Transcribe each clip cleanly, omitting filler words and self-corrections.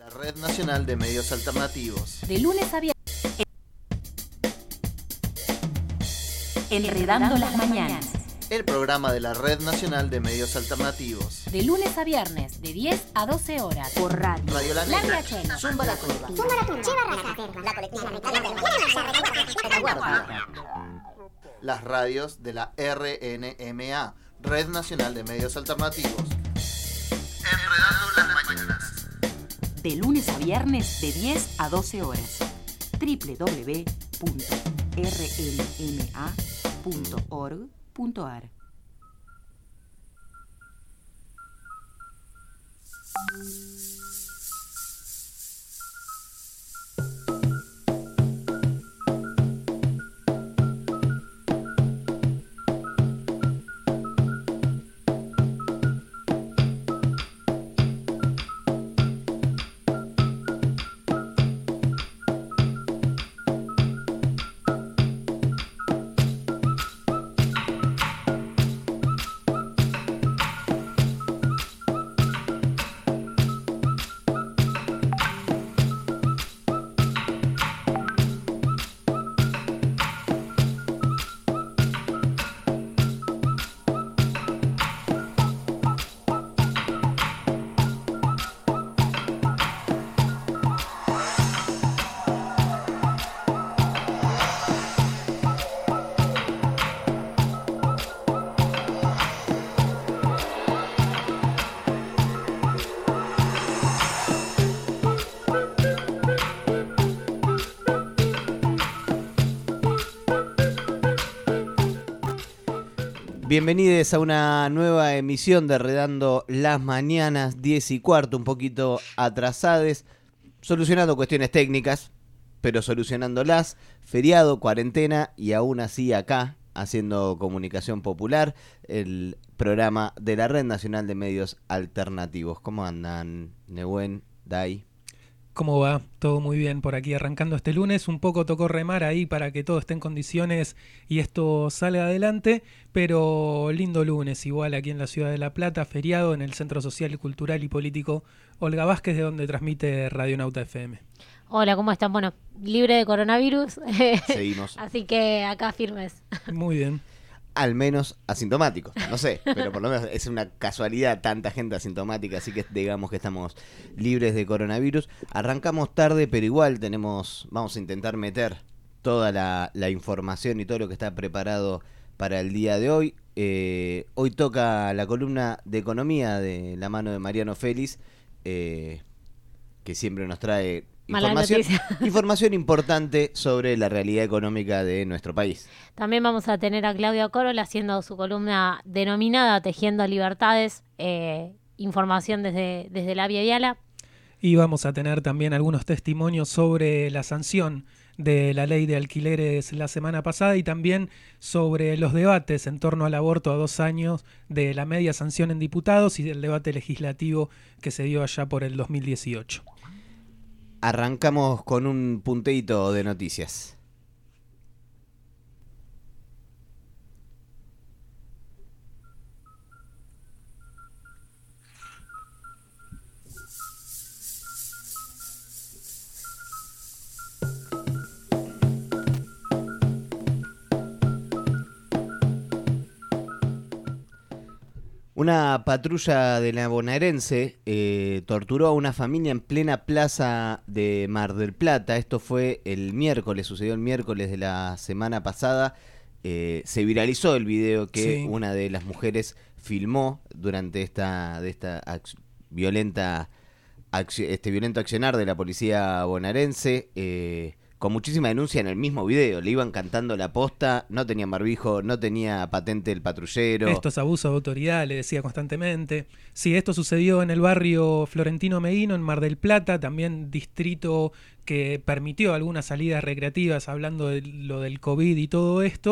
La Red Nacional de Medios Alternativos. De lunes a viernes. Enredando las mañanas. El programa de la Red Nacional de Medios Alternativos. De lunes a viernes, de 10 a 12 horas. Por radio. Radio La La Negra. Riachuelo. Zumba la Curva. Las radios de la RNMA, Red Nacional de Medios Alternativos. Enredando las mañanas. De lunes a viernes, de 10 a 12 horas. www.rnma.org.ar. Bienvenidos a una nueva emisión de Enredando las Mañanas, 10:15, un poquito atrasades, solucionando cuestiones técnicas, pero solucionándolas, feriado, cuarentena y aún así acá, haciendo comunicación popular, el programa de la Red Nacional de Medios Alternativos. ¿Cómo andan, Nehuen, Dai? ¿Cómo va? Todo muy bien por aquí, arrancando este lunes. Un poco tocó remar ahí para que todo esté en condiciones y esto salga adelante, pero lindo lunes, igual aquí en la ciudad de La Plata, feriado en el Centro Social, Cultural y Político Olga Vázquez, de donde transmite Radionauta FM. Hola, ¿cómo están? Bueno, libre de coronavirus. Seguimos. Así que acá firmes. Muy bien. Al menos asintomáticos, no sé, pero por lo menos es una casualidad tanta gente asintomática, así que digamos que estamos libres de coronavirus. Arrancamos tarde, pero igual vamos a intentar meter toda la información y todo lo que está preparado para el día de hoy. Hoy toca la columna de economía de la mano de Mariano Félix, que siempre nos trae información importante sobre la realidad económica de nuestro país. También vamos a tener a Claudia Corola haciendo su columna denominada Tejiendo Libertades, información desde la Via Viala. Y vamos a tener también algunos testimonios sobre la sanción de la ley de alquileres la semana pasada y también sobre los debates en torno al aborto a 2 años de la media sanción en diputados y del debate legislativo que se dio allá por el 2018. Arrancamos con un punteíto de noticias. Una patrulla de la bonaerense torturó a una familia en plena plaza de Mar del Plata. Esto fue sucedió el miércoles de la semana pasada. Se viralizó el video que una de las mujeres filmó durante violento accionar de la policía bonaerense. Con muchísima denuncia en el mismo video, le iban cantando la posta, no tenía barbijo, no tenía patente el patrullero. Esto es abuso de autoridad, le decía constantemente. Sí, esto sucedió en el barrio Florentino Meguino, en Mar del Plata, también distrito que permitió algunas salidas recreativas, hablando de lo del COVID y todo esto.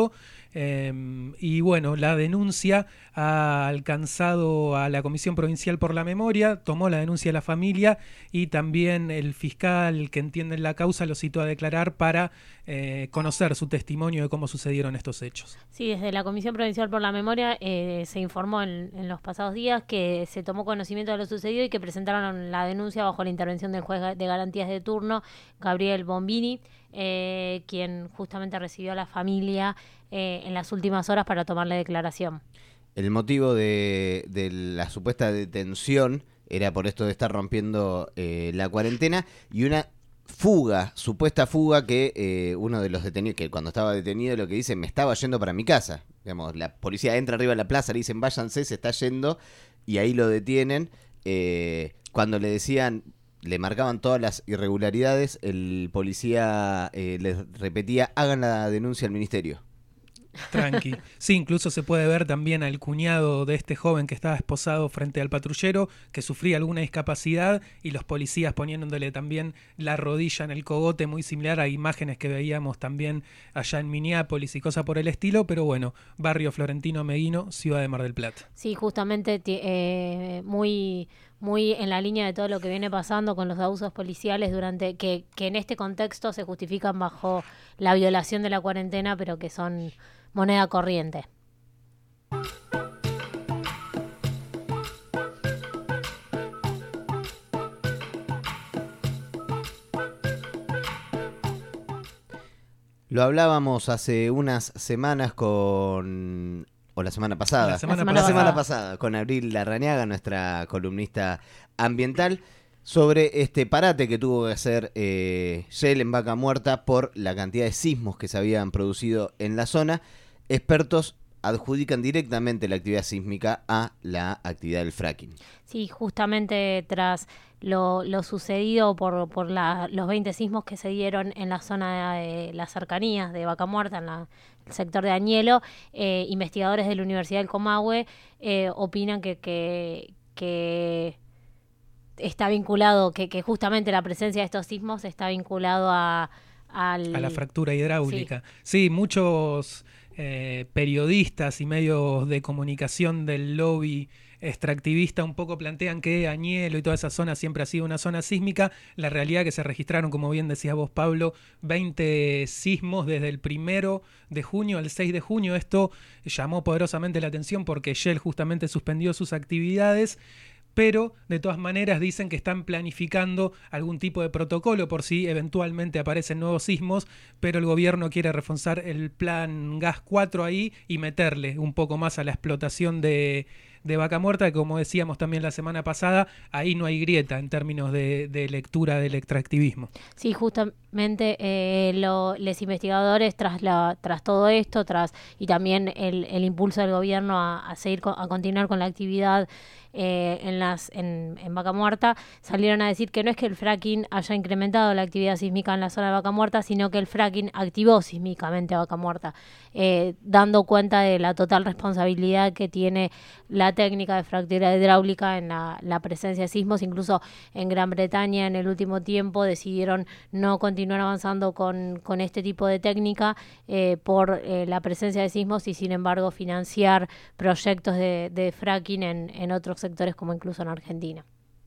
Y bueno, la denuncia ha alcanzado a la Comisión Provincial por la Memoria, tomó la denuncia de la familia y también el fiscal que entiende la causa lo citó a declarar para conocer su testimonio de cómo sucedieron estos hechos. Sí, desde la Comisión Provincial por la Memoria se informó en los pasados días que se tomó conocimiento de lo sucedido y que presentaron la denuncia bajo la intervención del juez de garantías de turno, Gabriel Bombini, quien justamente recibió a la familia en las últimas horas para tomarle declaración. El motivo de la supuesta detención era por esto de estar rompiendo la cuarentena y una supuesta fuga que uno de los detenidos, que cuando estaba detenido lo que dice, me estaba yendo para mi casa. Digamos, la policía entra arriba de la plaza, le dicen váyanse, se está yendo y ahí lo detienen. Cuando le decían, le marcaban todas las irregularidades, el policía les repetía, hagan la denuncia al ministerio. Tranqui. Sí, incluso se puede ver también al cuñado de este joven que estaba esposado frente al patrullero, que sufría alguna discapacidad, y los policías poniéndole también la rodilla en el cogote, muy similar a imágenes que veíamos también allá en Minneapolis y cosas por el estilo, pero bueno, barrio Florentino Meguino, ciudad de Mar del Plata. Sí, justamente muy en la línea de todo lo que viene pasando con los abusos policiales durante que en este contexto se justifican bajo la violación de la cuarentena, pero que son moneda corriente. Lo hablábamos hace unas semanas o la semana pasada. La semana pasada, con Abril Larrañaga, nuestra columnista ambiental, sobre este parate que tuvo que hacer Shell en Vaca Muerta por la cantidad de sismos que se habían producido en la zona. Expertos adjudican directamente la actividad sísmica a la actividad del fracking. Sí, justamente tras lo sucedido por los 20 sismos que se dieron en la zona de las cercanías de Vaca Muerta, en el sector de Añelo, investigadores de la Universidad del Comahue opinan que está vinculado, que justamente la presencia de estos sismos está vinculado a la fractura hidráulica. Sí, sí, muchos periodistas y medios de comunicación del lobby extractivista un poco plantean que Añelo y toda esa zona siempre ha sido una zona sísmica. La realidad es que se registraron, como bien decías vos, Pablo, 20 sismos desde el 1 de junio al 6 de junio. Esto llamó poderosamente la atención porque Shell justamente suspendió sus actividades, pero de todas maneras dicen que están planificando algún tipo de protocolo por si eventualmente aparecen nuevos sismos, pero el gobierno quiere reforzar el plan Gas 4 ahí y meterle un poco más a la explotación de Vaca Muerta, que como decíamos también la semana pasada, ahí no hay grieta en términos de lectura del extractivismo. Sí, justamente los investigadores tras todo esto, y también el impulso del gobierno a continuar con la actividad en Vaca Muerta, salieron a decir que no es que el fracking haya incrementado la actividad sísmica en la zona de Vaca Muerta, sino que el fracking activó sísmicamente a Vaca Muerta, dando cuenta de la total responsabilidad que tiene la técnica de fractura hidráulica en la presencia de sismos. Incluso en Gran Bretaña en el último tiempo decidieron no continuar avanzando con este tipo de técnica por la presencia de sismos y sin embargo financiar proyectos de fracking en otros sectores, como incluso en Argentina.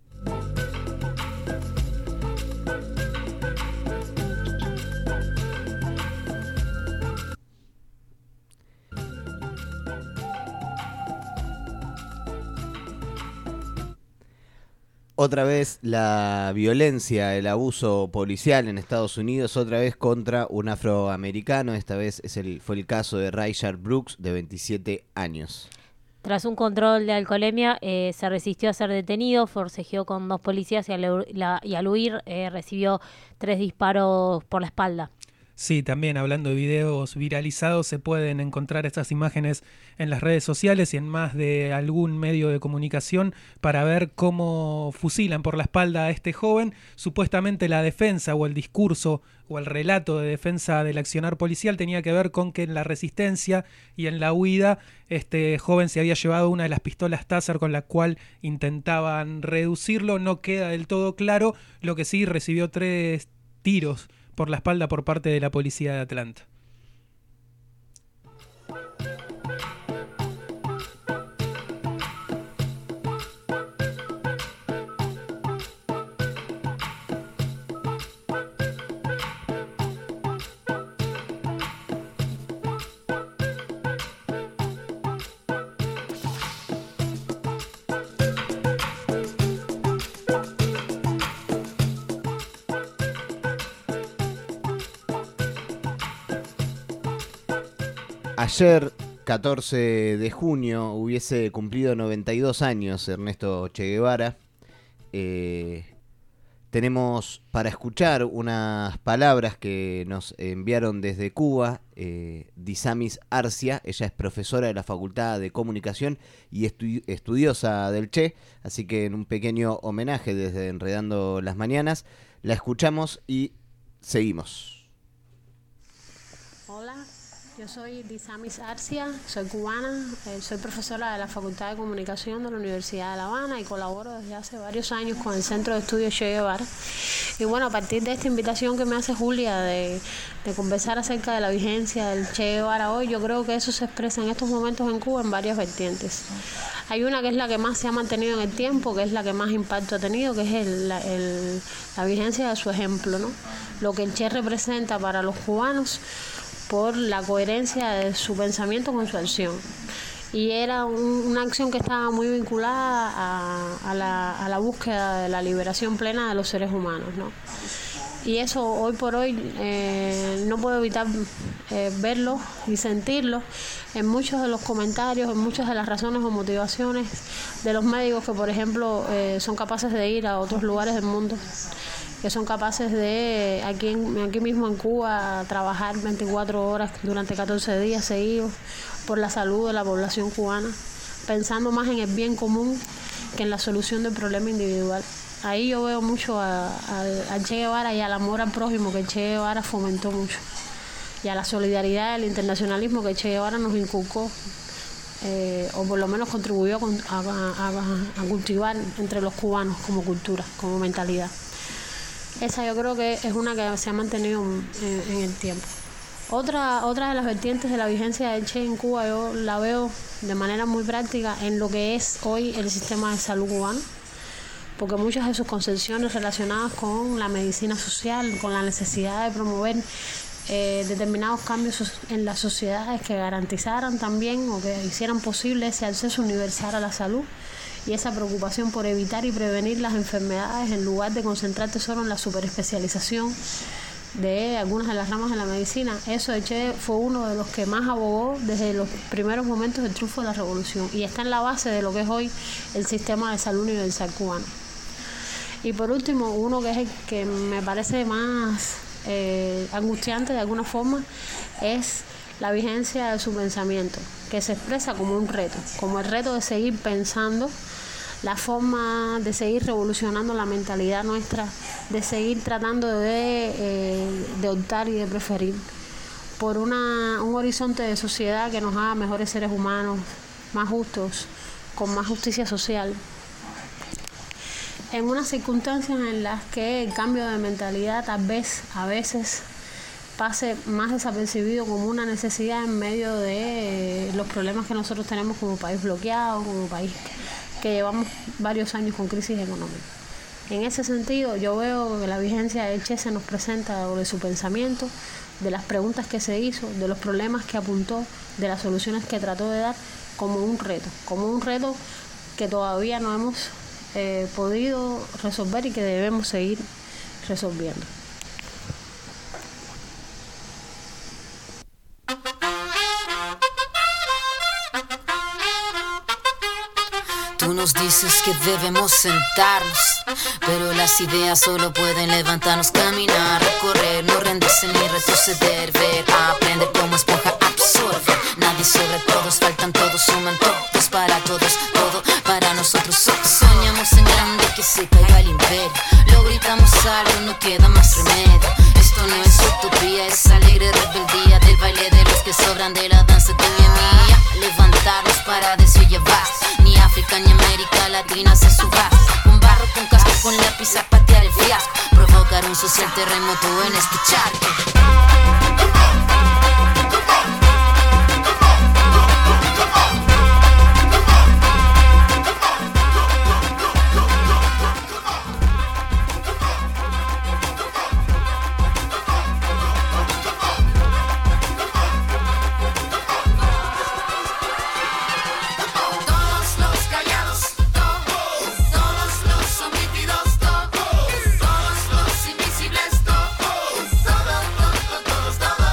Otra vez la violencia, el abuso policial en Estados Unidos, otra vez contra un afroamericano. Esta vez fue el caso de Rayshard Brooks, de 27 años. Tras un control de alcoholemia, se resistió a ser detenido, forcejeó con 2 policías y al huir recibió 3 disparos por la espalda. Sí, también hablando de videos viralizados, se pueden encontrar estas imágenes en las redes sociales y en más de algún medio de comunicación para ver cómo fusilan por la espalda a este joven. Supuestamente la defensa o el discurso o el relato de defensa del accionar policial tenía que ver con que en la resistencia y en la huida este joven se había llevado una de las pistolas Taser con la cual intentaban reducirlo. No queda del todo claro, lo que sí recibió 3 tiros por la espalda por parte de la policía de Atlanta. Ayer, 14 de junio, hubiese cumplido 92 años Ernesto Che Guevara. Tenemos para escuchar unas palabras que nos enviaron desde Cuba Disamis Arcia. Ella es profesora de la Facultad de Comunicación y estudiosa del Che, así que en un pequeño homenaje desde Enredando las Mañanas, la escuchamos y seguimos. Hola, yo soy Disamis Arcia, soy cubana, soy profesora de la Facultad de Comunicación de la Universidad de La Habana y colaboro desde hace varios años con el Centro de Estudios Che Guevara. Y bueno, a partir de esta invitación que me hace Julia de conversar acerca de la vigencia del Che Guevara hoy, yo creo que eso se expresa en estos momentos en Cuba en varias vertientes. Hay una que es la que más se ha mantenido en el tiempo, que es la que más impacto ha tenido, que es la vigencia de su ejemplo, ¿no? Lo que el Che representa para los cubanos por la coherencia de su pensamiento con su acción. Y era una acción que estaba muy vinculada a la búsqueda de la liberación plena de los seres humanos, ¿no? Y eso hoy por hoy no puedo evitar verlo y sentirlo en muchos de los comentarios, en muchas de las razones o motivaciones de los médicos que, por ejemplo, son capaces de ir a otros lugares del mundo, que son capaces de, aquí mismo en Cuba, trabajar 24 horas durante 14 días seguidos por la salud de la población cubana, pensando más en el bien común que en la solución del problema individual. Ahí yo veo mucho al Che Guevara y al amor al prójimo que el Che Guevara fomentó mucho, y a la solidaridad y al internacionalismo que el Che Guevara nos inculcó, o por lo menos contribuyó a cultivar entre los cubanos como cultura, como mentalidad. Esa yo creo que es una que se ha mantenido en el tiempo. Otra de las vertientes de la vigencia del Che en Cuba yo la veo de manera muy práctica en lo que es hoy el sistema de salud cubano, porque muchas de sus concepciones relacionadas con la medicina social, con la necesidad de promover determinados cambios en las sociedades que garantizaran también o que hicieran posible ese acceso universal a la salud, y esa preocupación por evitar y prevenir las enfermedades en lugar de concentrarte solo en la superespecialización de algunas de las ramas de la medicina. Eso el Che fue uno de los que más abogó desde los primeros momentos del triunfo de la revolución, y está en la base de lo que es hoy el sistema de salud universal cubano. Y por último, uno que es el que me parece más angustiante de alguna forma, es la vigencia de su pensamiento, que se expresa como un reto, como el reto de seguir pensando, la forma de seguir revolucionando la mentalidad nuestra, de seguir tratando de optar y de preferir por un horizonte de sociedad que nos haga mejores seres humanos, más justos, con más justicia social. En unas circunstancias en las que el cambio de mentalidad tal vez a veces pase más desapercibido como una necesidad en medio de los problemas que nosotros tenemos como país bloqueado, como país que llevamos varios años con crisis económica. En ese sentido, yo veo que la vigencia del Che se nos presenta de su pensamiento, de las preguntas que se hizo, de los problemas que apuntó, de las soluciones que trató de dar, como un reto que todavía no hemos podido resolver y que debemos seguir resolviendo. Tú nos dices que debemos sentarnos, pero las ideas solo pueden levantarnos, caminar, recorrer, no rendirse ni retroceder, ver, aprender como esponja, absorber. Nadie sobre todos, faltan todos, suman todos para todos, todo para nosotros. Soñamos en grande que se caiga el imperio, lo gritamos algo, no queda más remedio. Esto no es utopía, es alegre rebeldía del baile de los que sobran, de la danza tuya y mía. Levantarnos para decir ya basta, ni África ni América Latina se subasta. Con barro, con casco, con lápiz a patear el fiasco, provocar un social terremoto en este charco. Todos los invisibles, todos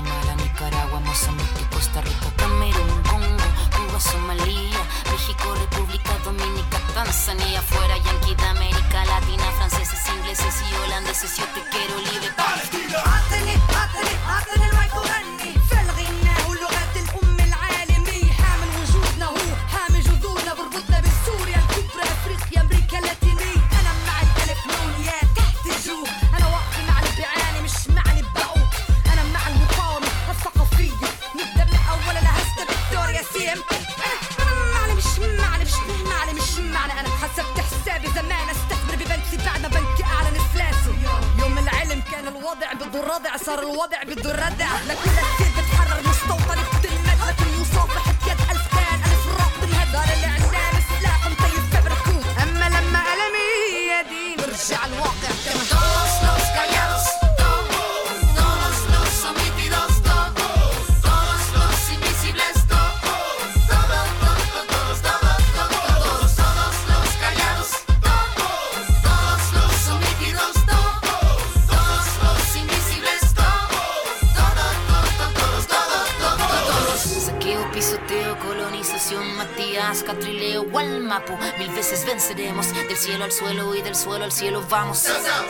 Guatemala, Nicaragua, Mozambique, Costa Rica, Camerún, Congo, Cuba, Somalia, México, República Dominicana, Tanzania, fuera Yankee de América Latina, franceses, ingleses y holandeses, yo te quiero libre. Palestina. عطني المايك وغني في الغناء ولغات الأم العالمية، حامل وجودنا هو حامل جذورنا، بربطنا بسوريا الكبرى، أفريقيا، أمريكا اللاتينية. أنا مع الألف نونيات تحت الجو، أنا واقفة مع اللي بيعاني مش مع اللي بقوا، أنا مع المقاومة الثقافية، نبدأ من الأول أنا هسه فيكتوريا سيم. أنا معني مش معني أنا حسبت حسابي زمان استثمر ببنكي بعد ما بنكي أعلن إفلاسه. يوم العلم كان الوضع بده الردع، صار الوضع بده الردع، لكل كثير بتحرر مستوطن بتلمد، لكن مصافحة يد ألفان ألف راب بنهدر الإعلام سلاح مطيب فبركوت، أما لما ألمي يا دين برجع الواقع كما Todos los callados, todos los omitidos, todos los invisibles, todos los callados, todos los omitidos, todos los invisibles, todos. Saqueo, pisoteo, colonización, Matías, Catrileo, Gualmapu, 1000 veces venceremos, del cielo al suelo y del suelo al cielo vamos.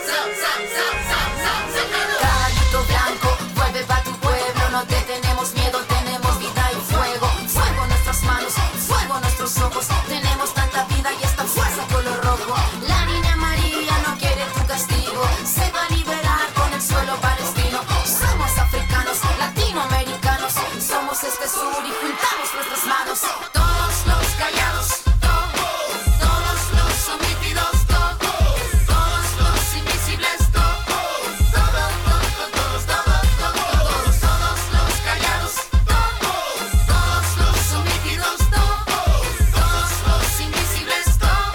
Caballito blanco, vuelve pa' tu pueblo, no te tenemos miedo, tenemos vida y fuego, fuego en nuestras manos, fuego en nuestros ojos, tenemos tanta vida y esta fuerza color rojo. La niña María no quiere tu castigo, se va a liberar con el suelo palestino. Somos africanos, latinoamericanos, somos este sur y juntamos nuestras manos. Todos los callados, todos los omitidos, todos los invisibles, todos los callados, todos los omitidos, todos los invisibles,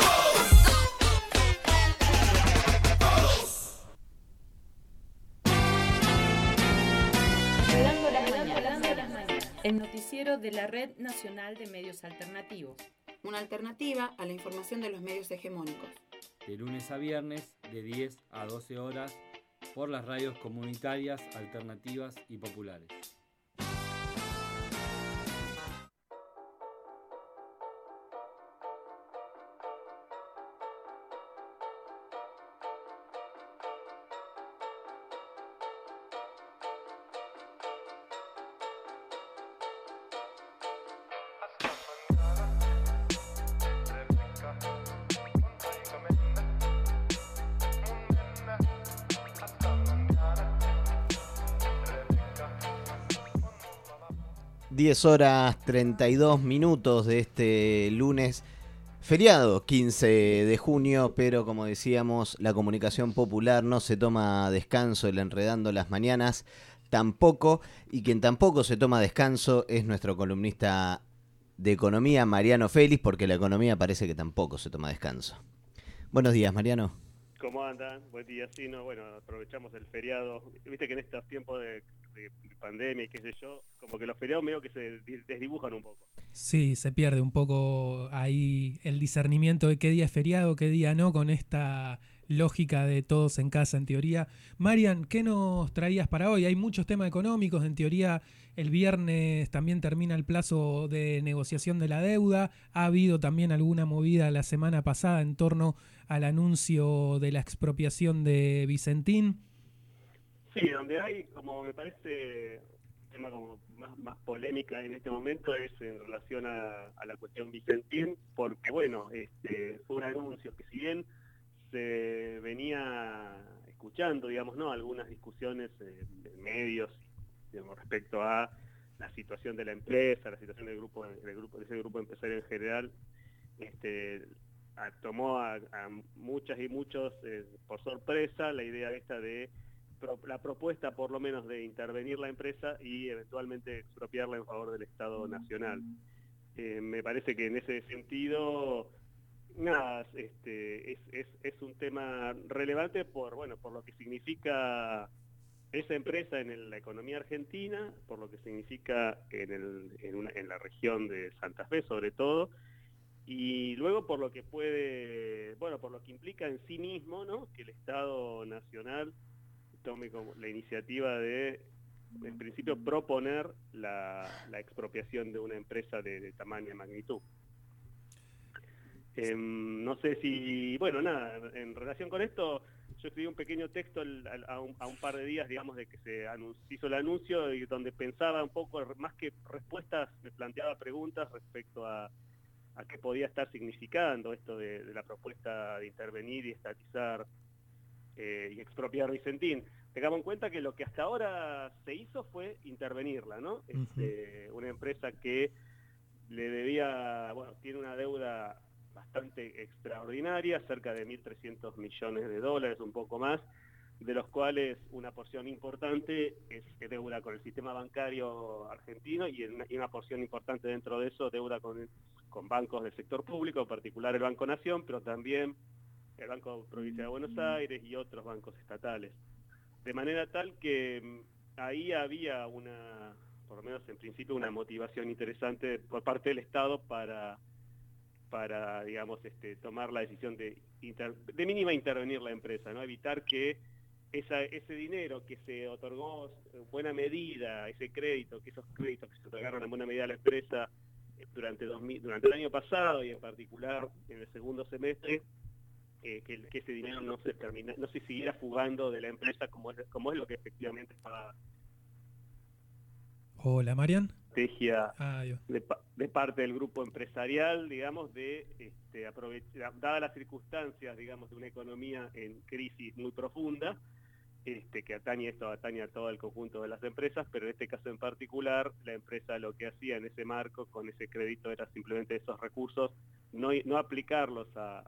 El noticiero de la Red Nacional de Medios Alternativos. Una alternativa a la información de los medios hegemónicos. De lunes a viernes, de 10 a 12 horas, por las radios comunitarias, alternativas y populares. Diez horas 32 minutos de este lunes, feriado 15 de junio, pero como decíamos, la comunicación popular no se toma descanso, el Enredando las Mañanas tampoco, y quien tampoco se toma descanso es nuestro columnista de economía, Mariano Félix, porque la economía parece que tampoco se toma descanso. Buenos días, Mariano. ¿Cómo andan? Buen día. Sí, no, bueno, aprovechamos el feriado. Viste que en estos tiempos de pandemia y qué sé yo, como que los feriados medio que se desdibujan un poco. Sí, se pierde un poco ahí el discernimiento de qué día es feriado, qué día no, con esta lógica de todos en casa, en teoría. Marian, ¿qué nos traías para hoy? Hay muchos temas económicos, en teoría el viernes también termina el plazo de negociación de la deuda, ha habido también alguna movida la semana pasada en torno al anuncio de la expropiación de Vicentín. Sí, donde hay, como me parece, tema como más polémica en este momento es en relación a la cuestión Vicentín, porque bueno, fue un anuncio que si bien se venía escuchando, digamos, ¿no?, algunas discusiones de medios, digamos, respecto a la situación de la empresa, la situación del grupo de ese grupo empresario en general, tomó a muchas y muchos por sorpresa la idea esta de la propuesta por lo menos de intervenir la empresa y eventualmente expropiarla en favor del Estado Nacional. Me parece que en ese sentido, nada, es un tema relevante por lo que significa esa empresa en la economía argentina, por lo que significa en la región de Santa Fe sobre todo, y luego por lo que por lo que implica en sí mismo, ¿no?, que el Estado Nacional tome como la iniciativa de en principio, proponer la expropiación de una empresa de tamaño y magnitud. No sé si, bueno, nada, en relación con esto, yo escribí un pequeño texto a un par de días, digamos, de que se hizo el anuncio, y donde pensaba un poco, más que respuestas, me planteaba preguntas respecto a qué podía estar significando esto de la propuesta de intervenir y estatizar y expropiar Vicentín. Tengamos en cuenta que lo que hasta ahora se hizo fue intervenirla, ¿no? Una empresa que le debía, bueno, tiene una deuda bastante extraordinaria, cerca de 1.300 millones de dólares, un poco más, de los cuales una porción importante es deuda con el sistema bancario argentino y una porción importante dentro de eso deuda con bancos del sector público, en particular el Banco Nación, pero también el Banco Provincia de Buenos Aires y otros bancos estatales. De manera tal que ahí había por lo menos en principio, una motivación interesante por parte del Estado para digamos, tomar la decisión de mínima intervenir la empresa, ¿no? Evitar que ese dinero que se otorgó en buena medida, esos créditos que se otorgaron en buena medida a la empresa durante el año pasado y en particular en el segundo semestre, que ese dinero no se siguiera fugando de la empresa como es lo que efectivamente estaba. Hola, Marian. Estrategia de parte del grupo empresarial, digamos, dadas las circunstancias, digamos, de una economía en crisis muy profunda, que atañe a todo el conjunto de las empresas, pero en este caso en particular, la empresa lo que hacía en ese marco, con ese crédito, era simplemente esos recursos, no aplicarlos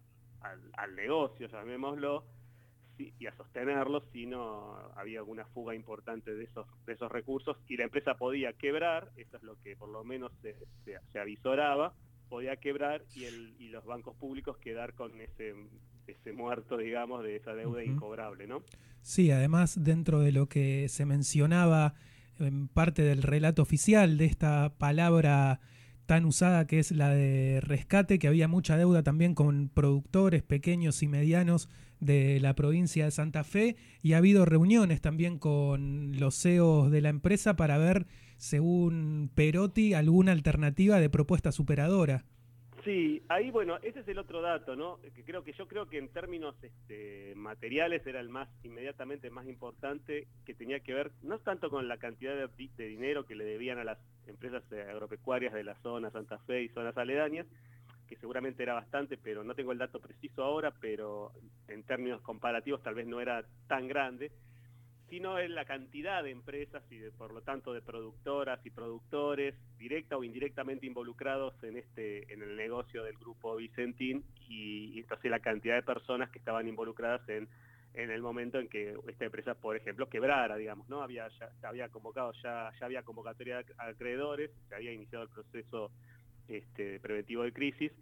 al negocio, llamémoslo, y a sostenerlos, sino había alguna fuga importante de esos recursos, y la empresa podía quebrar, eso es lo que por lo menos se avisoraba, podía quebrar y los bancos públicos quedar con ese muerto, digamos, de esa deuda incobrable, ¿no? Sí, además, dentro de lo que se mencionaba en parte del relato oficial de esta palabra tan usada que es la de rescate, que había mucha deuda también con productores pequeños y medianos de la provincia de Santa Fe, y ha habido reuniones también con los CEOs de la empresa para ver, según Perotti, alguna alternativa de propuesta superadora. Sí, ahí, bueno, ese es el otro dato, ¿no? Yo creo que en términos materiales era el inmediatamente más importante, que tenía que ver no tanto con la cantidad de dinero que le debían a las empresas agropecuarias de la zona Santa Fe y zonas aledañas, que seguramente era bastante, pero no tengo el dato preciso ahora, pero en términos comparativos tal vez no era tan grande, sino en la cantidad de empresas y por lo tanto de productoras y productores, directa o indirectamente involucrados en el negocio del grupo Vicentín, y entonces la cantidad de personas que estaban involucradas en el momento en que esta empresa, por ejemplo, quebrara, digamos, ¿no? Ya había convocatoria de acreedores, se había iniciado el proceso preventivo de crisis,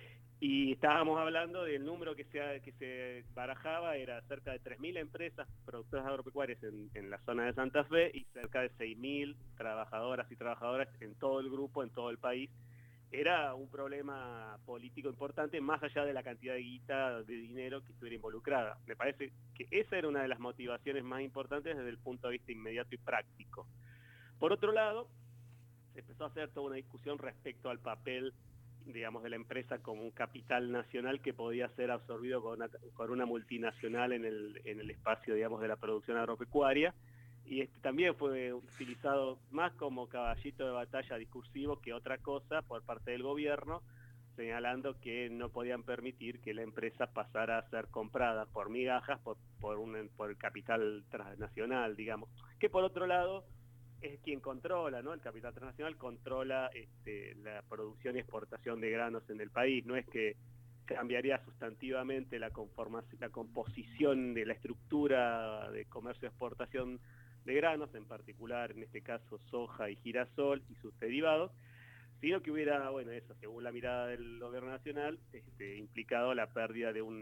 y estábamos hablando del número que se barajaba, era cerca de 3.000 empresas productoras agropecuarias en la zona de Santa Fe y cerca de 6.000 trabajadoras y trabajadoras en todo el grupo, en todo el país. Era un problema político importante, más allá de la cantidad de guita, de dinero que estuviera involucrada. Me parece que esa era una de las motivaciones más importantes desde el punto de vista inmediato y práctico. Por otro lado, se empezó a hacer toda una discusión respecto al papel, digamos, de la empresa como un capital nacional que podía ser absorbido por una multinacional en el espacio, digamos, de la producción agropecuaria, y también fue utilizado más como caballito de batalla discursivo que otra cosa por parte del gobierno, señalando que no podían permitir que la empresa pasara a ser comprada por migajas por el capital transnacional, digamos, que por otro lado es quien controla, ¿no? El capital transnacional controla la producción y exportación de granos en el país. No es que cambiaría sustantivamente la composición de la estructura de comercio y exportación de granos, en particular en este caso soja y girasol y sus derivados, sino que hubiera, bueno, eso, según la mirada del gobierno nacional, implicado la pérdida de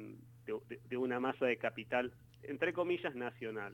una masa de capital, entre comillas, nacional.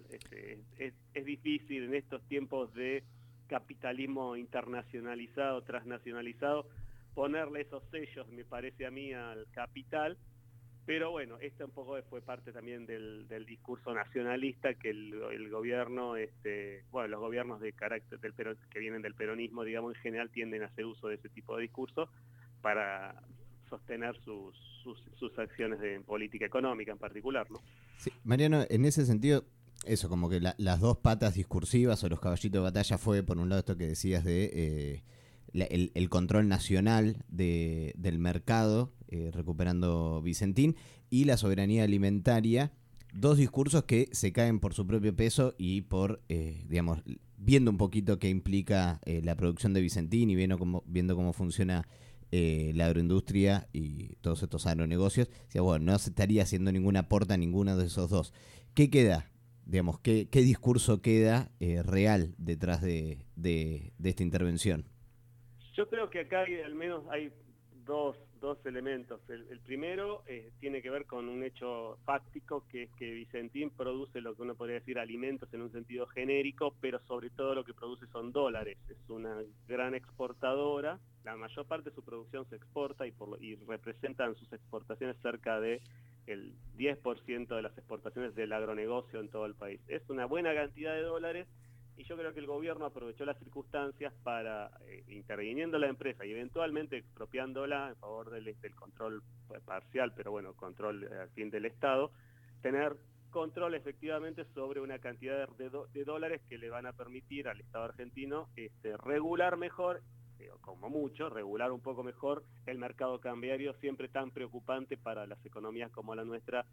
Es difícil en estos tiempos de capitalismo internacionalizado, transnacionalizado, ponerle esos sellos, me parece a mí, al capital, Pero bueno, esta un poco fue parte también del discurso nacionalista que el gobierno, los gobiernos de carácter que vienen del peronismo, digamos, en general tienden a hacer uso de ese tipo de discurso para sostener sus acciones de política económica en particular, ¿no? Sí, Mariano, en ese sentido, eso, como que las dos patas discursivas o los caballitos de batalla fue, por un lado, esto que decías de el control nacional del mercado, recuperando Vicentín, y la soberanía alimentaria, dos discursos que se caen por su propio peso y por, digamos, viendo un poquito qué implica la producción de Vicentín y viendo cómo funciona la agroindustria y todos estos agronegocios, bueno, no se estaría haciendo ningún aporte a ninguno de esos dos. ¿Qué queda? Digamos, ¿qué discurso queda real detrás de esta intervención? Yo creo que acá al menos hay dos elementos. El primero tiene que ver con un hecho fáctico, que es que Vicentín produce lo que uno podría decir alimentos en un sentido genérico, pero sobre todo lo que produce son dólares. Es una gran exportadora, la mayor parte de su producción se exporta y representan sus exportaciones cerca de el 10% de las exportaciones del agronegocio en todo el país. Es una buena cantidad de dólares. Y yo creo que el gobierno aprovechó las circunstancias para, interviniendo la empresa y eventualmente expropiándola en favor del control parcial, pero bueno, control al fin del Estado, tener control efectivamente sobre una cantidad de dólares que le van a permitir al Estado argentino regular mejor, como mucho, regular un poco mejor el mercado cambiario, siempre tan preocupante para las economías como la nuestra,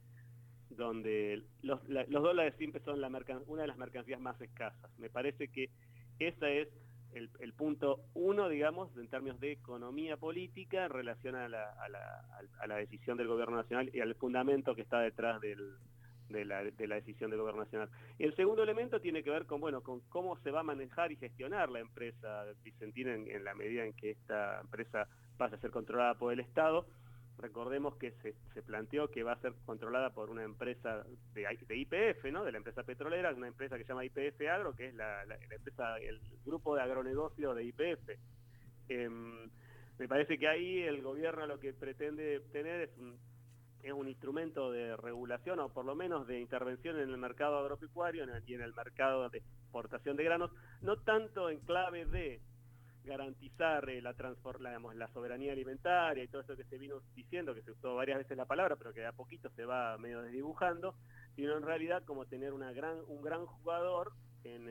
donde los dólares siempre son una de las mercancías más escasas. Me parece que ese es el punto uno, digamos, en términos de economía política en relación a la decisión del gobierno nacional y al fundamento que está detrás de la decisión del gobierno nacional. Y el segundo elemento tiene que ver con cómo se va a manejar y gestionar la empresa Vicentina en la medida en que esta empresa pase a ser controlada por el Estado. Recordemos que se planteó que va a ser controlada por una empresa de YPF, ¿no? De la empresa petrolera, una empresa que se llama YPF Agro, que es la empresa, el grupo de agronegocio de YPF. Me parece que ahí el gobierno lo que pretende tener es un instrumento de regulación o por lo menos de intervención en el mercado agropecuario y en el mercado de exportación de granos, no tanto en clave de garantizar la soberanía alimentaria y todo eso que se vino diciendo, que se usó varias veces la palabra, pero que de a poquito se va medio desdibujando, sino en realidad como tener un gran jugador en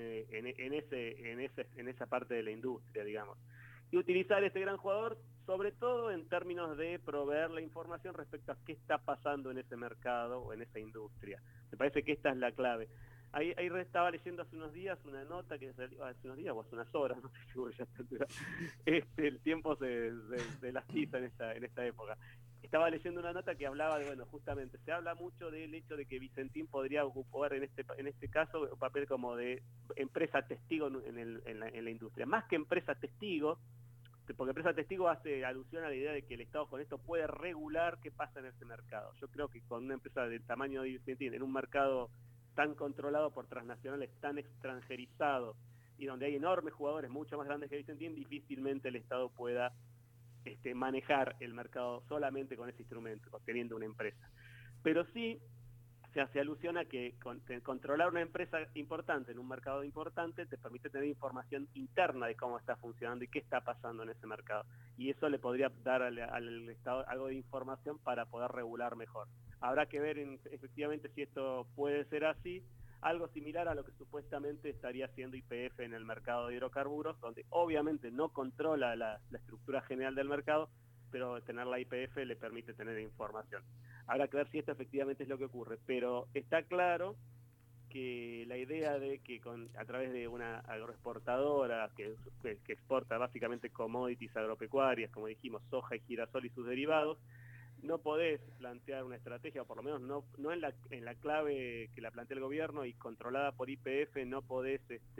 esa parte de la industria, digamos. Y utilizar ese gran jugador, sobre todo en términos de proveer la información respecto a qué está pasando en ese mercado o en esa industria. Me parece que esta es la clave. Ahí estaba leyendo hace unos días una nota que salió, hace unos días o hace unas horas, no estoy seguro ya el tiempo se lastiza en esta época. Estaba leyendo una nota que hablaba de, justamente, se habla mucho del hecho de que Vicentín podría ocupar en este caso un papel como de empresa testigo en la industria. Más que empresa testigo, porque empresa testigo hace alusión a la idea de que el Estado con esto puede regular qué pasa en ese mercado. Yo creo que con una empresa del tamaño de Vicentín, en un mercado tan controlado por transnacionales, tan extranjerizado, y donde hay enormes jugadores mucho más grandes que Vicentín, difícilmente el Estado pueda manejar el mercado solamente con ese instrumento, teniendo una empresa. Pero sí se hace alusión a que controlar una empresa importante en un mercado importante te permite tener información interna de cómo está funcionando y qué está pasando en ese mercado. Y eso le podría dar al Estado algo de información para poder regular mejor. Habrá que ver efectivamente si esto puede ser así, algo similar a lo que supuestamente estaría haciendo YPF en el mercado de hidrocarburos, donde obviamente no controla la estructura general del mercado, pero tener la YPF le permite tener información. Habrá que ver si esto efectivamente es lo que ocurre, pero está claro que la idea de que a través de una agroexportadora que exporta básicamente commodities agropecuarias, como dijimos, soja y girasol y sus derivados, no podés plantear una estrategia, o por lo menos no en la clave que la plantea el gobierno y controlada por YPF, no podés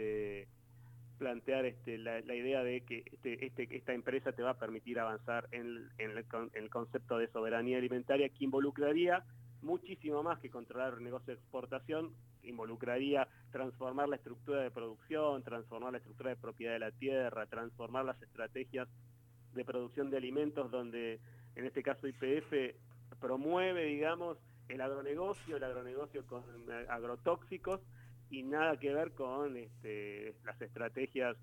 plantear la idea de que esta empresa te va a permitir avanzar en el concepto de soberanía alimentaria, que involucraría muchísimo más que controlar el negocio de exportación, involucraría transformar la estructura de producción, transformar la estructura de propiedad de la tierra, transformar las estrategias de producción de alimentos, donde en este caso YPF promueve, digamos, el agronegocio con agrotóxicos y nada que ver con las estrategias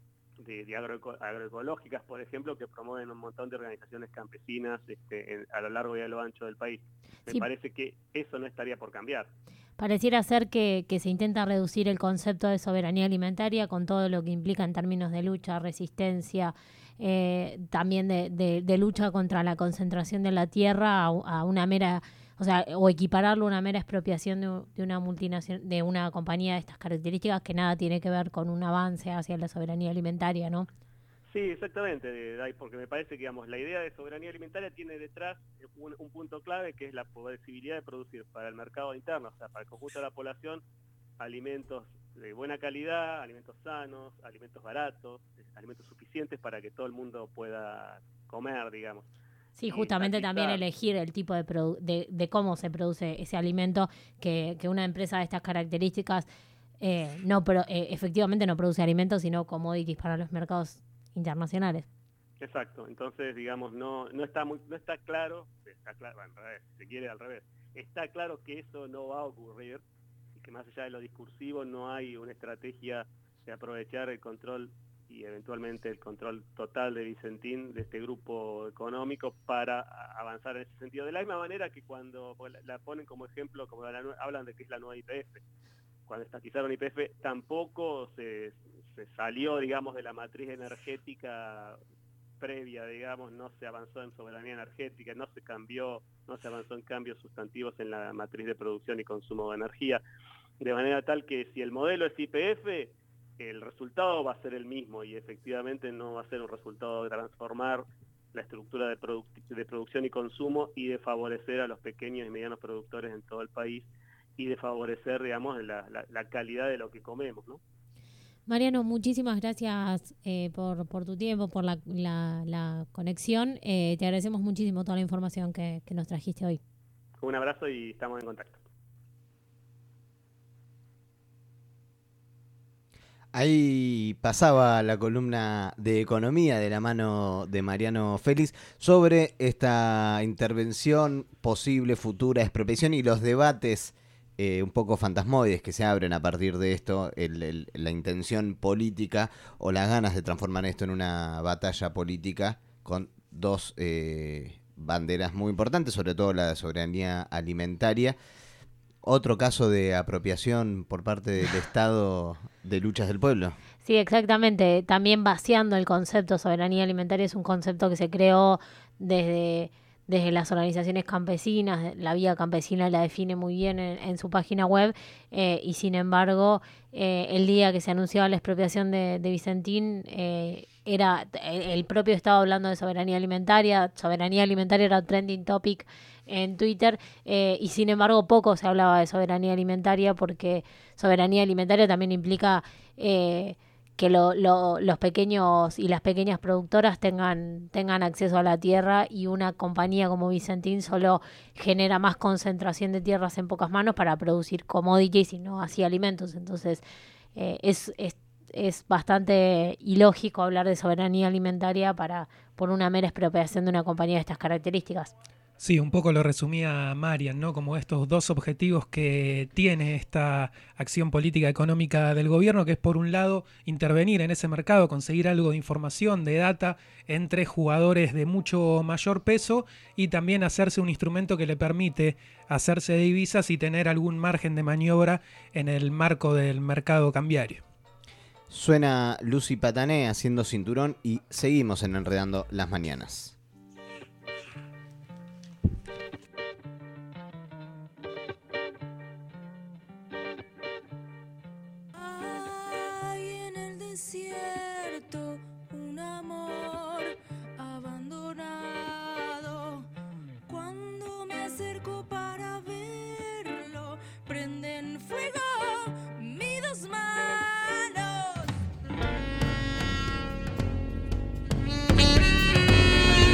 de agroecológicas, por ejemplo, que promueven un montón de organizaciones campesinas a lo largo y a lo ancho del país. Me parece que eso no estaría por cambiar. Pareciera ser que se intenta reducir el concepto de soberanía alimentaria con todo lo que implica en términos de lucha, resistencia, también de lucha contra la concentración de la tierra a una mera, o equipararlo a una mera expropiación de una multinacional, de una compañía de estas características que nada tiene que ver con un avance hacia la soberanía alimentaria, ¿no? Sí, exactamente, Day, porque me parece que, digamos, la idea de soberanía alimentaria tiene detrás un punto clave, que es la posibilidad de producir para el mercado interno, o sea, para el conjunto de la población, alimentos de buena calidad, alimentos sanos, alimentos baratos, alimentos suficientes para que todo el mundo pueda comer, digamos. Sí, justamente también elegir el tipo de cómo se produce ese alimento, que una empresa de estas características efectivamente no produce alimentos, sino commodities para los mercados internacionales. Exacto, entonces, digamos, no está claro, bueno, al revés, si se quiere al revés, está claro que eso no va a ocurrir, y que más allá de lo discursivo no hay una estrategia de aprovechar el control y eventualmente el control total de Vicentín, de este grupo económico, para avanzar en ese sentido. De la misma manera que cuando la ponen como ejemplo, como hablan de que es la nueva YPF, cuando estatizaron YPF tampoco se salió, digamos, de la matriz energética previa, digamos, no se avanzó en soberanía energética, no se avanzó en cambios sustantivos en la matriz de producción y consumo de energía, de manera tal que si el modelo es YPF, el resultado va a ser el mismo, y efectivamente no va a ser un resultado de transformar la estructura de producción y consumo y de favorecer a los pequeños y medianos productores en todo el país y de favorecer, digamos, la calidad de lo que comemos, ¿no? Mariano, muchísimas gracias por tu tiempo, por la conexión. Te agradecemos muchísimo toda la información que nos trajiste hoy. Un abrazo y estamos en contacto. Ahí pasaba la columna de economía de la mano de Mariano Félix sobre esta intervención, posible futura expropiación y los debates un poco fantasmoides que se abren a partir de esto, la intención política o las ganas de transformar esto en una batalla política con dos banderas muy importantes, sobre todo la de soberanía alimentaria. Otro caso de apropiación por parte del Estado de luchas del pueblo. Sí, exactamente. También vaciando el concepto de soberanía alimentaria, es un concepto que se creó desde las organizaciones campesinas. La Vía Campesina la define muy bien en su página web, y sin embargo, el día que se anunció la expropiación de Vicentín, era el propio Estado hablando de soberanía alimentaria. Soberanía alimentaria era trending topic en Twitter, y sin embargo poco se hablaba de soberanía alimentaria, porque soberanía alimentaria también implica que los pequeños y las pequeñas productoras tengan acceso a la tierra, y una compañía como Vicentín solo genera más concentración de tierras en pocas manos para producir commodities y no así alimentos. Entonces es bastante ilógico hablar de soberanía alimentaria por una mera expropiación de una compañía de estas características. Sí, un poco lo resumía Marian, ¿no? Como estos dos objetivos que tiene esta acción política económica del gobierno, que es por un lado intervenir en ese mercado, conseguir algo de información, de data entre jugadores de mucho mayor peso, y también hacerse un instrumento que le permite hacerse de divisas y tener algún margen de maniobra en el marco del mercado cambiario. Suena Lucy Patané haciendo cinturón y seguimos en Enredando las Mañanas. Un amor abandonado. Cuando me acerco para verlo, prenden fuego mis dos manos.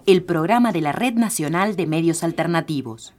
el programa de la Red Nacional de Medios Alternativos.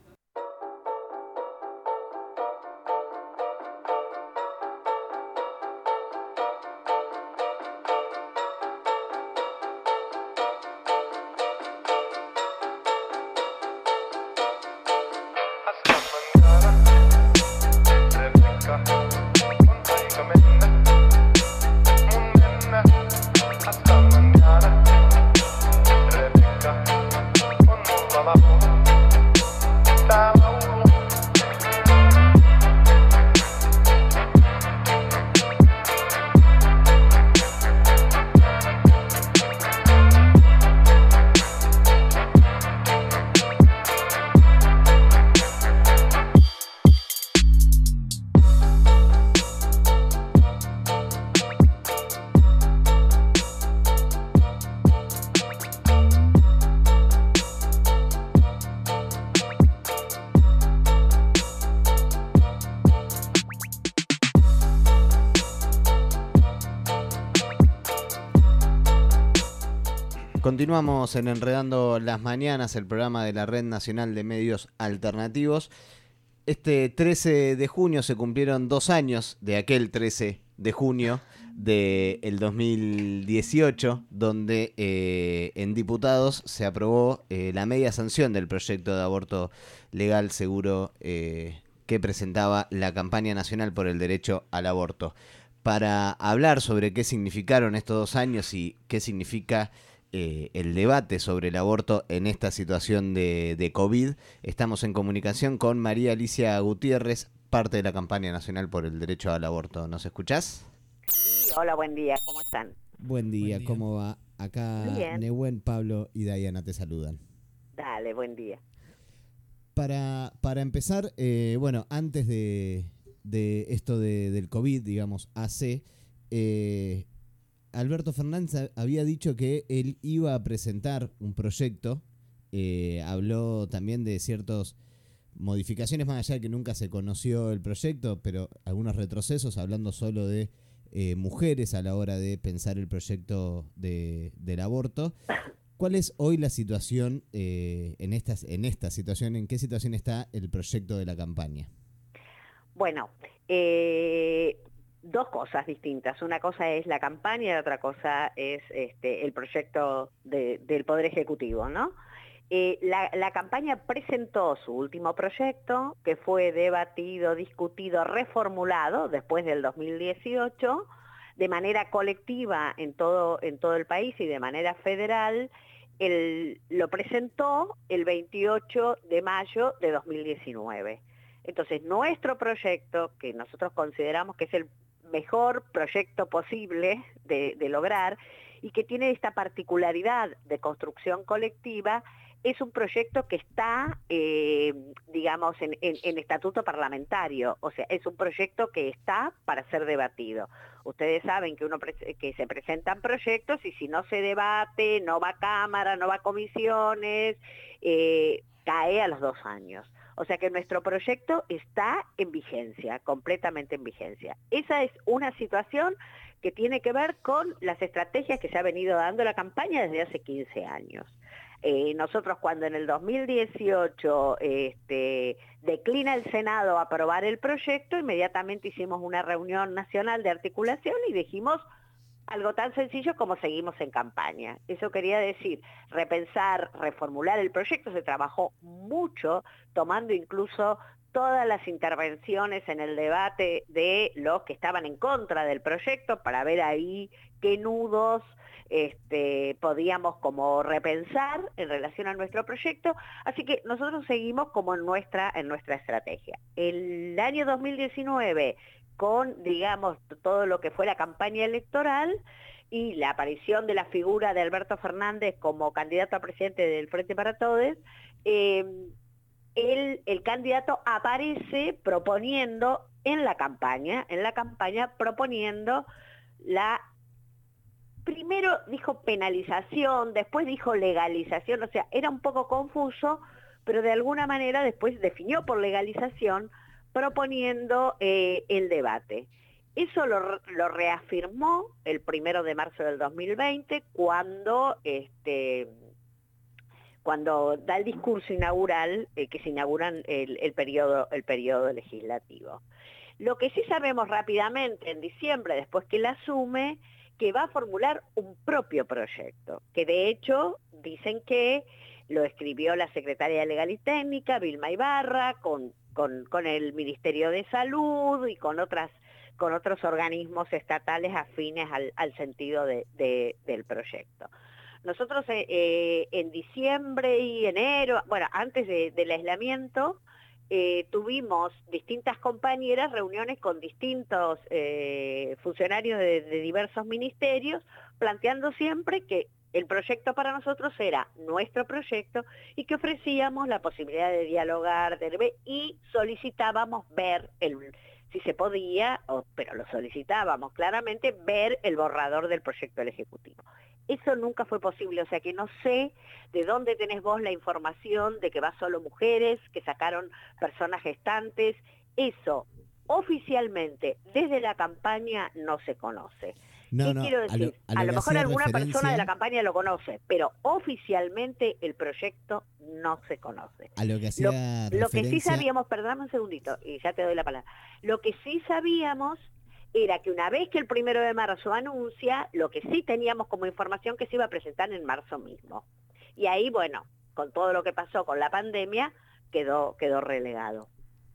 Continuamos en Enredando las Mañanas, el programa de la Red Nacional de Medios Alternativos. Este 13 de junio se cumplieron 2 años de aquel 13 de junio del 2018, donde en diputados se aprobó la media sanción del proyecto de aborto legal, seguro, que presentaba la campaña nacional por el derecho al aborto. Para hablar sobre qué significaron estos 2 años y qué significa el debate sobre el aborto en esta situación de COVID, estamos en comunicación con María Alicia Gutiérrez, parte de la campaña nacional por el derecho al aborto. ¿Nos escuchás? Sí, hola, buen día, ¿cómo están? Buen día, ¿cómo va? Acá Bien. Nehuen, Pablo y Diana te saludan. Dale, buen día. Para empezar, bueno, antes de esto del COVID, digamos, AC, Alberto Fernández había dicho que él iba a presentar un proyecto, habló también de ciertas modificaciones, más allá de que nunca se conoció el proyecto, pero algunos retrocesos, hablando solo de mujeres a la hora de pensar el proyecto del aborto. ¿Cuál es hoy la situación en esta situación? ¿En qué situación está el proyecto de la campaña? Bueno, dos cosas distintas. Una cosa es la campaña y la otra cosa es el proyecto del Poder Ejecutivo, ¿no? La campaña presentó su último proyecto, que fue debatido, discutido, reformulado después del 2018, de manera colectiva en todo el país y de manera federal. Lo presentó el 28 de mayo de 2019. Entonces, nuestro proyecto, que nosotros consideramos que es el mejor proyecto posible de lograr y que tiene esta particularidad de construcción colectiva, es un proyecto que está, digamos, en estatuto parlamentario, o sea, es un proyecto que está para ser debatido. Ustedes saben que se presentan proyectos y si no se debate, no va a Cámara, no va a comisiones, cae a los 2 años. O sea que nuestro proyecto está en vigencia, completamente en vigencia. Esa es una situación que tiene que ver con las estrategias que se ha venido dando la campaña desde hace 15 años. Nosotros cuando en el 2018 declina el Senado aprobar el proyecto, inmediatamente hicimos una reunión nacional de articulación y dijimos algo tan sencillo como seguimos en campaña. Eso quería decir, repensar, reformular el proyecto. Se trabajó mucho, tomando incluso todas las intervenciones en el debate de los que estaban en contra del proyecto para ver ahí qué nudos podíamos como repensar en relación a nuestro proyecto. Así que nosotros seguimos como en nuestra estrategia. El año 2019, con, digamos, todo lo que fue la campaña electoral y la aparición de la figura de Alberto Fernández como candidato a presidente del Frente para Todos, el candidato aparece proponiendo en la campaña proponiendo primero dijo penalización, después dijo legalización, o sea, era un poco confuso, pero de alguna manera después definió por legalización, proponiendo el debate. Eso lo reafirmó el 1 de marzo del 2020, cuando cuando da el discurso inaugural, que se inauguran el periodo legislativo. Lo que sí sabemos rápidamente en diciembre, después que él asume, que va a formular un propio proyecto, que de hecho dicen que lo escribió la secretaria de Legal y Técnica, Vilma Ibarra, con el Ministerio de Salud y con otros organismos estatales afines al sentido del proyecto. Nosotros en diciembre y enero, bueno, antes del aislamiento, tuvimos distintas compañeras, reuniones con distintos funcionarios de diversos ministerios, planteando siempre que el proyecto para nosotros era nuestro proyecto y que ofrecíamos la posibilidad de dialogar y solicitábamos ver si se podía, pero lo solicitábamos claramente, ver el borrador del proyecto del Ejecutivo. Eso nunca fue posible, o sea que no sé de dónde tenés vos la información de que va solo mujeres, que sacaron personas gestantes. Eso oficialmente desde la campaña no se conoce. ¿Qué quiero decir? A lo mejor alguna persona de la campaña lo conoce, pero oficialmente el proyecto no se conoce. A lo que hacía lo que sí sabíamos, perdóname un segundito y ya te doy la palabra. Lo que sí sabíamos era que una vez que el 1 de marzo anuncia, lo que sí teníamos como información que se iba a presentar en marzo mismo. Y ahí, bueno, con todo lo que pasó con la pandemia, quedó relegado.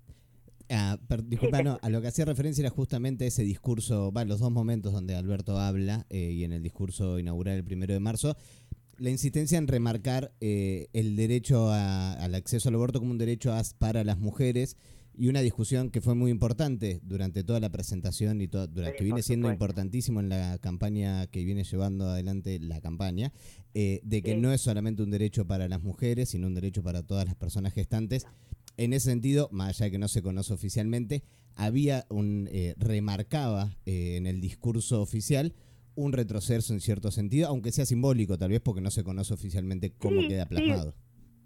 Disculpa, no, a lo que hacía referencia era justamente ese discurso, los dos momentos donde Alberto habla y en el discurso inaugural el 1 de marzo, la insistencia en remarcar el derecho al acceso al aborto como un derecho para las mujeres y una discusión que fue muy importante durante toda la presentación y que viene siendo importantísimo en la campaña que viene llevando adelante la campaña, de que no es solamente un derecho para las mujeres, sino un derecho para todas las personas gestantes. En ese sentido, más allá de que no se conoce oficialmente, había remarcaba en el discurso oficial un retroceso en cierto sentido, aunque sea simbólico tal vez porque no se conoce oficialmente cómo queda plasmado.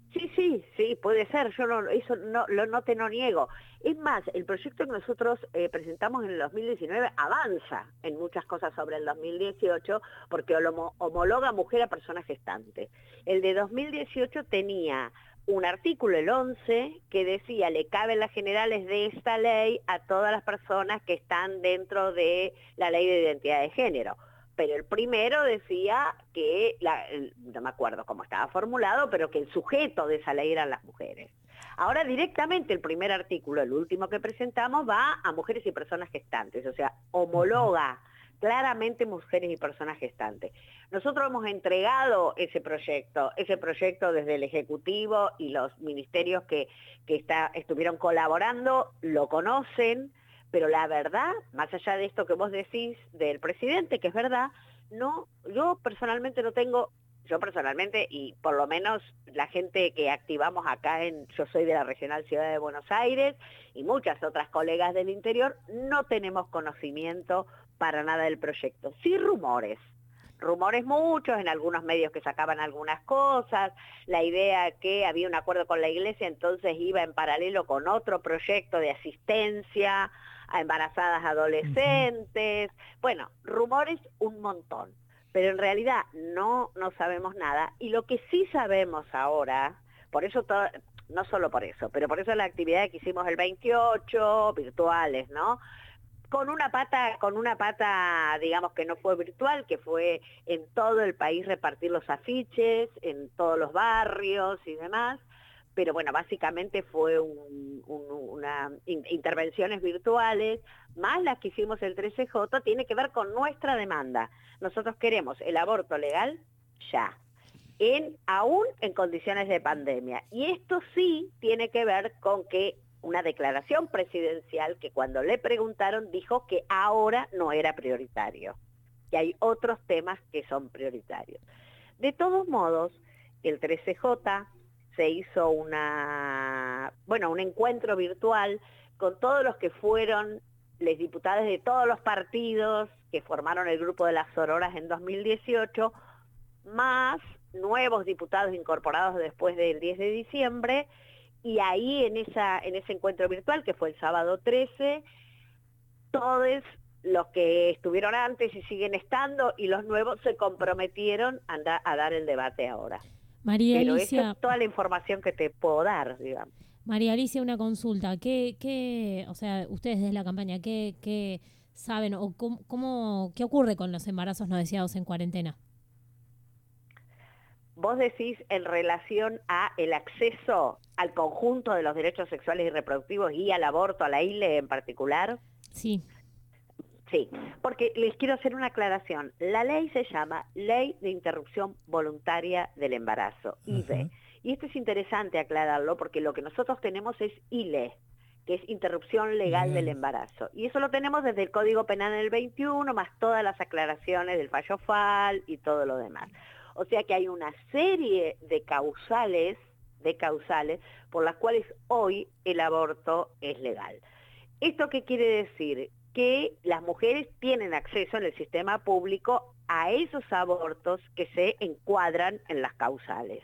Sí, puede ser, yo no te niego. Es más, el proyecto que nosotros presentamos en el 2019 avanza en muchas cosas sobre el 2018 porque homologa mujer a persona gestante. El de 2018 tenía un artículo, el 11, que decía, le caben las generales de esta ley a todas las personas que están dentro de la ley de identidad de género. Pero el primero decía que, no me acuerdo cómo estaba formulado, pero que el sujeto de esa ley eran las mujeres. Ahora directamente el primer artículo, el último que presentamos, va a mujeres y personas gestantes, o sea, homologa claramente mujeres y personas gestantes. Nosotros hemos entregado ese proyecto desde el Ejecutivo y los ministerios que estuvieron colaborando lo conocen, pero la verdad, más allá de esto que vos decís del presidente, que es verdad, yo personalmente y por lo menos la gente que activamos acá yo soy de la Regional Ciudad de Buenos Aires y muchas otras colegas del interior, no tenemos conocimiento para nada del proyecto. Sí rumores muchos, en algunos medios que sacaban algunas cosas, la idea que había un acuerdo con la iglesia, entonces iba en paralelo con otro proyecto de asistencia a embarazadas adolescentes, bueno, rumores un montón, pero en realidad no sabemos nada, y lo que sí sabemos ahora, por eso no solo por eso, pero por eso la actividad que hicimos el 28, virtuales, ¿no?, con una pata, digamos que no fue virtual, que fue en todo el país repartir los afiches, en todos los barrios y demás, pero bueno, básicamente fue intervenciones virtuales, más las que hicimos el 13J, tiene que ver con nuestra demanda. Nosotros queremos el aborto legal ya, aún en condiciones de pandemia, y esto sí tiene que ver con que una declaración presidencial que cuando le preguntaron dijo que ahora no era prioritario, que hay otros temas que son prioritarios. De todos modos, el 13J se hizo un encuentro virtual con todos los que fueron los diputados de todos los partidos que formaron el grupo de las sororas en 2018, más nuevos diputados incorporados después del 10 de diciembre, y ahí en ese encuentro virtual, que fue el sábado 13, todos los que estuvieron antes y siguen estando, y los nuevos se comprometieron a dar el debate ahora. María Pero Alicia, esa es toda la información que te puedo dar, digamos. María Alicia, una consulta. O sea, ustedes desde la campaña, ¿qué saben o qué ocurre con los embarazos no deseados en cuarentena? Vos decís en relación a el acceso al conjunto de los derechos sexuales y reproductivos y al aborto, a la ILE en particular. Sí. Sí, porque les quiero hacer una aclaración. La ley se llama Ley de Interrupción Voluntaria del Embarazo, IVE. Y esto es interesante aclararlo porque lo que nosotros tenemos es ILE, que es Interrupción Legal del Embarazo. Y eso lo tenemos desde el Código Penal en el 21, más todas las aclaraciones del fallo FAL y todo lo demás. O sea que hay una serie de causales por las cuales hoy el aborto es legal. ¿Esto qué quiere decir? Que las mujeres tienen acceso en el sistema público a esos abortos que se encuadran en las causales.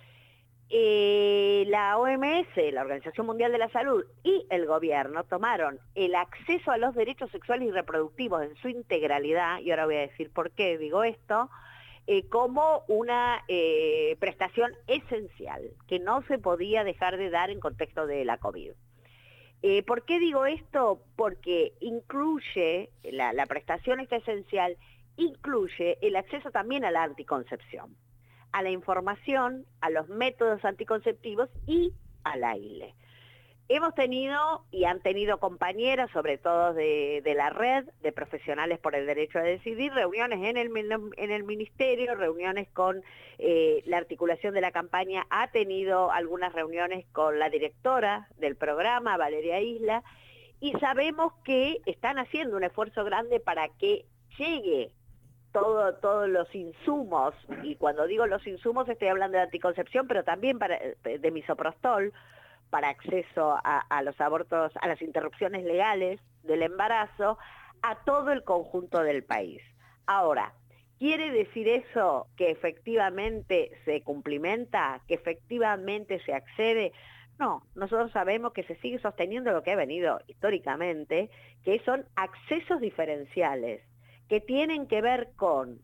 La OMS, la Organización Mundial de la Salud, y el gobierno tomaron el acceso a los derechos sexuales y reproductivos en su integralidad, y ahora voy a decir por qué digo esto, como una prestación esencial que no se podía dejar de dar en contexto de la COVID. ¿Por qué digo esto? Porque incluye, la prestación esta esencial, incluye el acceso también a la anticoncepción, a la información, a los métodos anticonceptivos y a la ILE. Hemos tenido y han tenido compañeras, sobre todo de la red de profesionales por el derecho a decidir, reuniones en el ministerio, reuniones con la articulación de la campaña, ha tenido algunas reuniones con la directora del programa, Valeria Isla, y sabemos que están haciendo un esfuerzo grande para que llegue todos los insumos, y cuando digo los insumos estoy hablando de anticoncepción, pero también de misoprostol, para acceso a los abortos, a las interrupciones legales del embarazo, a todo el conjunto del país. Ahora, ¿quiere decir eso que efectivamente se cumplimenta, que efectivamente se accede? No, nosotros sabemos que se sigue sosteniendo lo que ha venido históricamente, que son accesos diferenciales, que tienen que ver con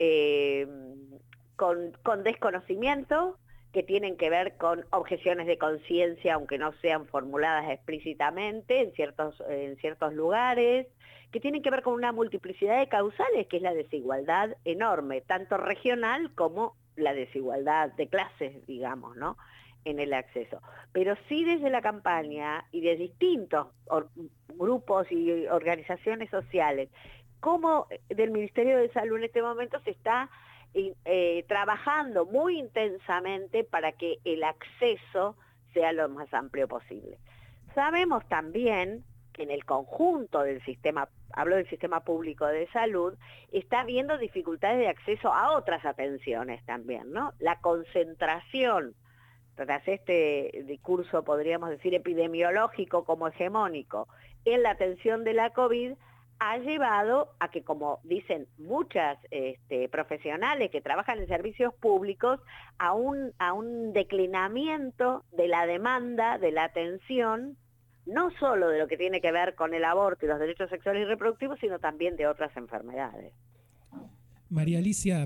desconocimiento, que tienen que ver con objeciones de conciencia, aunque no sean formuladas explícitamente en ciertos lugares, que tienen que ver con una multiplicidad de causales, que es la desigualdad enorme, tanto regional como la desigualdad de clases, digamos, ¿no?, en el acceso. Pero sí desde la campaña y de distintos grupos y organizaciones sociales, como del Ministerio de Salud en este momento se está trabajando muy intensamente para que el acceso sea lo más amplio posible. Sabemos también que en el conjunto del sistema, hablo del sistema público de salud, está habiendo dificultades de acceso a otras atenciones también, ¿no? La concentración tras este discurso, podríamos decir, epidemiológico como hegemónico en la atención de la COVID, ha llevado a que, como dicen muchas profesionales que trabajan en servicios públicos, a un declinamiento de la demanda, de la atención, no solo de lo que tiene que ver con el aborto y los derechos sexuales y reproductivos, sino también de otras enfermedades. María Alicia,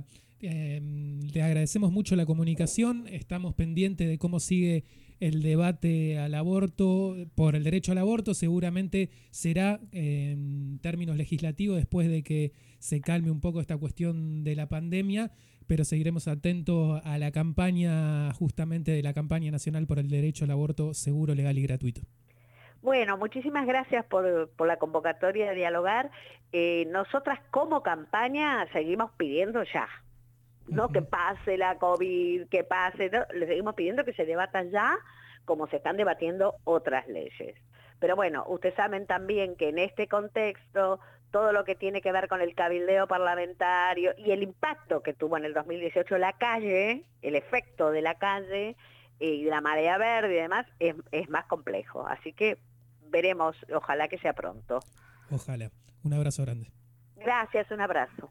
te agradecemos mucho la comunicación, estamos pendientes de cómo sigue el debate al aborto, por el derecho al aborto. Seguramente será en términos legislativos después de que se calme un poco esta cuestión de la pandemia, pero seguiremos atentos a la campaña, justamente de la campaña nacional por el derecho al aborto seguro, legal y gratuito. Bueno, muchísimas gracias por la convocatoria de dialogar. Nosotras como campaña seguimos pidiendo ya, no que pase la COVID, que pase, no, le seguimos pidiendo que se debata ya como se están debatiendo otras leyes. Pero bueno, ustedes saben también que en este contexto, todo lo que tiene que ver con el cabildeo parlamentario y el impacto que tuvo en el 2018 la calle, el efecto de la calle y de la marea verde y demás, es más complejo. Así que veremos, ojalá que sea pronto. Ojalá. Un abrazo grande. Gracias, un abrazo.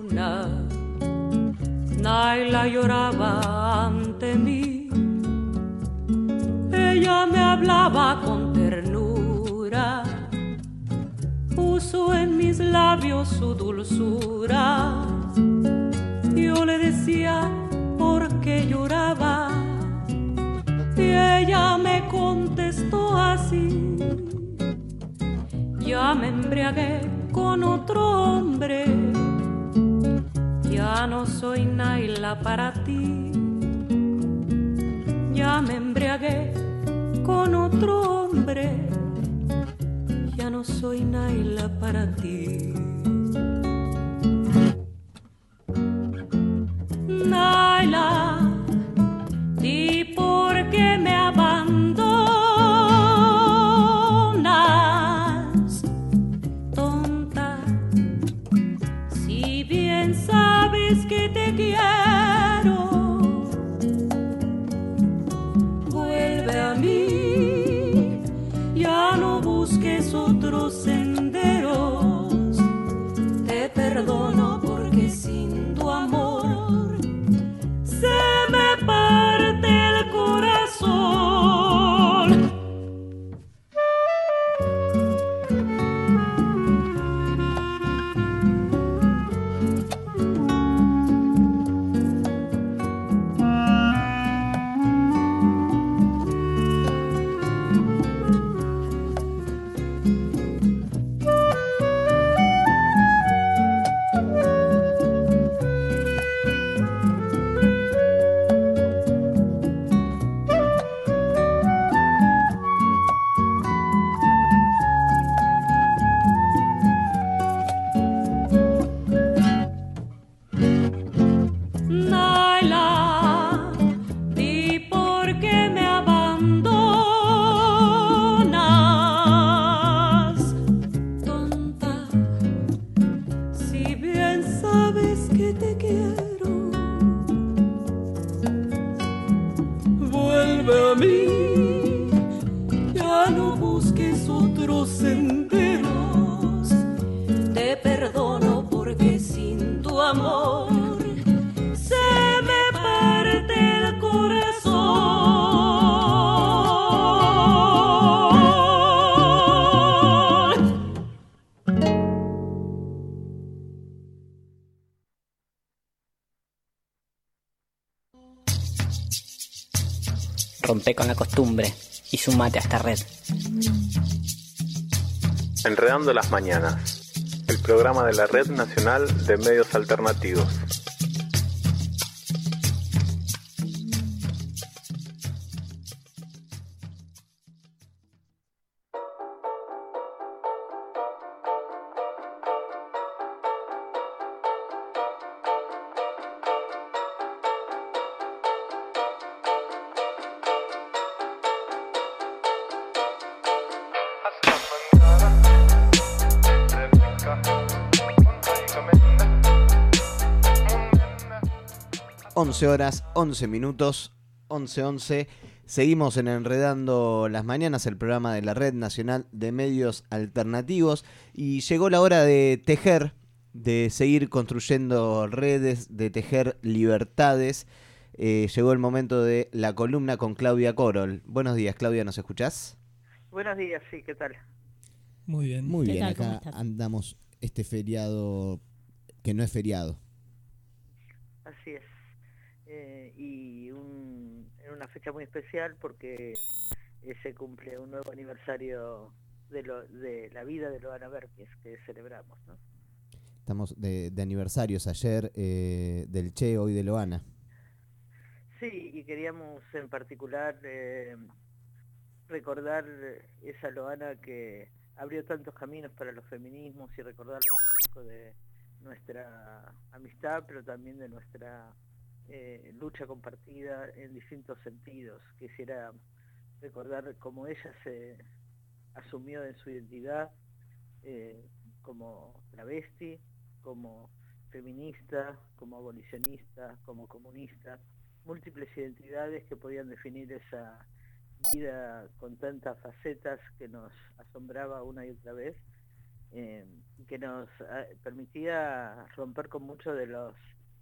luna. Naila lloraba ante mí. Ella me hablaba con ternura, puso en mis labios su dulzura. Yo le decía por qué lloraba y ella me contestó así: ya me embriagué con otro hombre, ya no soy Naila para ti. Ya me embriagué con otro hombre, ya no soy Naila para ti. Naila, di por qué me abandonas, tonta, si bien sabes que te quiero. Vuelve a mí, ya no busques otros senderos. Te perdono porque sin tu amor se me parte el corazón. Naila, di por qué me abandonas, tonta, si bien sabes que te quiero. Vuelve a mí, ya no busques otros senderos. Te perdono porque sin tu amor se me parte el corazón. Rompe con la costumbre y sumate a esta red. Enredando las Mañanas, el programa de la Red Nacional de Medios Alternativos. Horas, 11 minutos, 11:11. Seguimos en Enredando las Mañanas, el programa de la Red Nacional de Medios Alternativos. Y llegó la hora de tejer, de seguir construyendo redes, de tejer libertades. Llegó el momento de la columna con Claudia Corol. Buenos días, Claudia, ¿nos escuchás? Buenos días, sí, ¿qué tal? Muy bien. Muy ¿Qué bien, tal? ¿Cómo acá estás? andamos este feriado que no es feriado. Así es. En una fecha muy especial porque se cumple un nuevo aniversario de la vida de Loana Berkes que celebramos, ¿no? Estamos de aniversarios ayer del Che, hoy de Loana. Sí, y queríamos en particular recordar esa Loana que abrió tantos caminos para los feminismos y recordarla en el marco de nuestra amistad, pero también de nuestra lucha compartida en distintos sentidos. Quisiera recordar cómo ella se asumió en su identidad como travesti, como feminista, como abolicionista, como comunista, múltiples identidades que podían definir esa vida con tantas facetas que nos asombraba una y otra vez, que nos permitía romper con muchos de los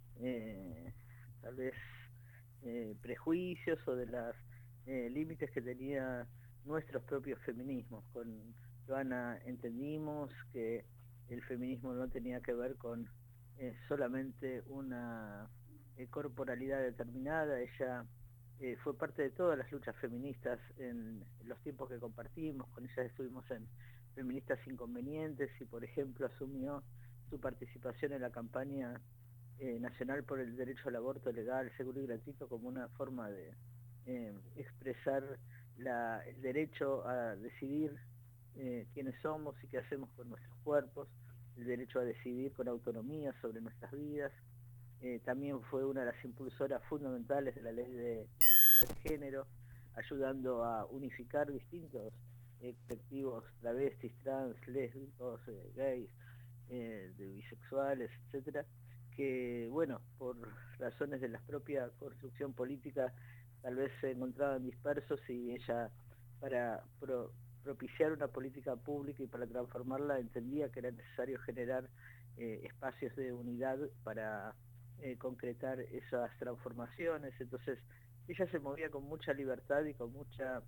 tal vez prejuicios o de los límites que tenía nuestros propios feminismos. Con Joana entendimos que el feminismo no tenía que ver con solamente una corporalidad determinada. Ella fue parte de todas las luchas feministas en los tiempos que compartimos. Con ella estuvimos en Feministas Inconvenientes y, por ejemplo, asumió su participación en la campaña nacional por el derecho al aborto legal, seguro y gratuito como una forma de expresar el derecho a decidir quiénes somos y qué hacemos con nuestros cuerpos, el derecho a decidir con autonomía sobre nuestras vidas. También fue una de las impulsoras fundamentales de la ley de identidad de género, ayudando a unificar distintos colectivos travestis, trans, lésbicos, gays, bisexuales, etcétera, que, bueno, por razones de la propia construcción política tal vez se encontraban dispersos, y ella, para propiciar una política pública y para transformarla, entendía que era necesario generar espacios de unidad para concretar esas transformaciones. Entonces ella se movía con mucha libertad y con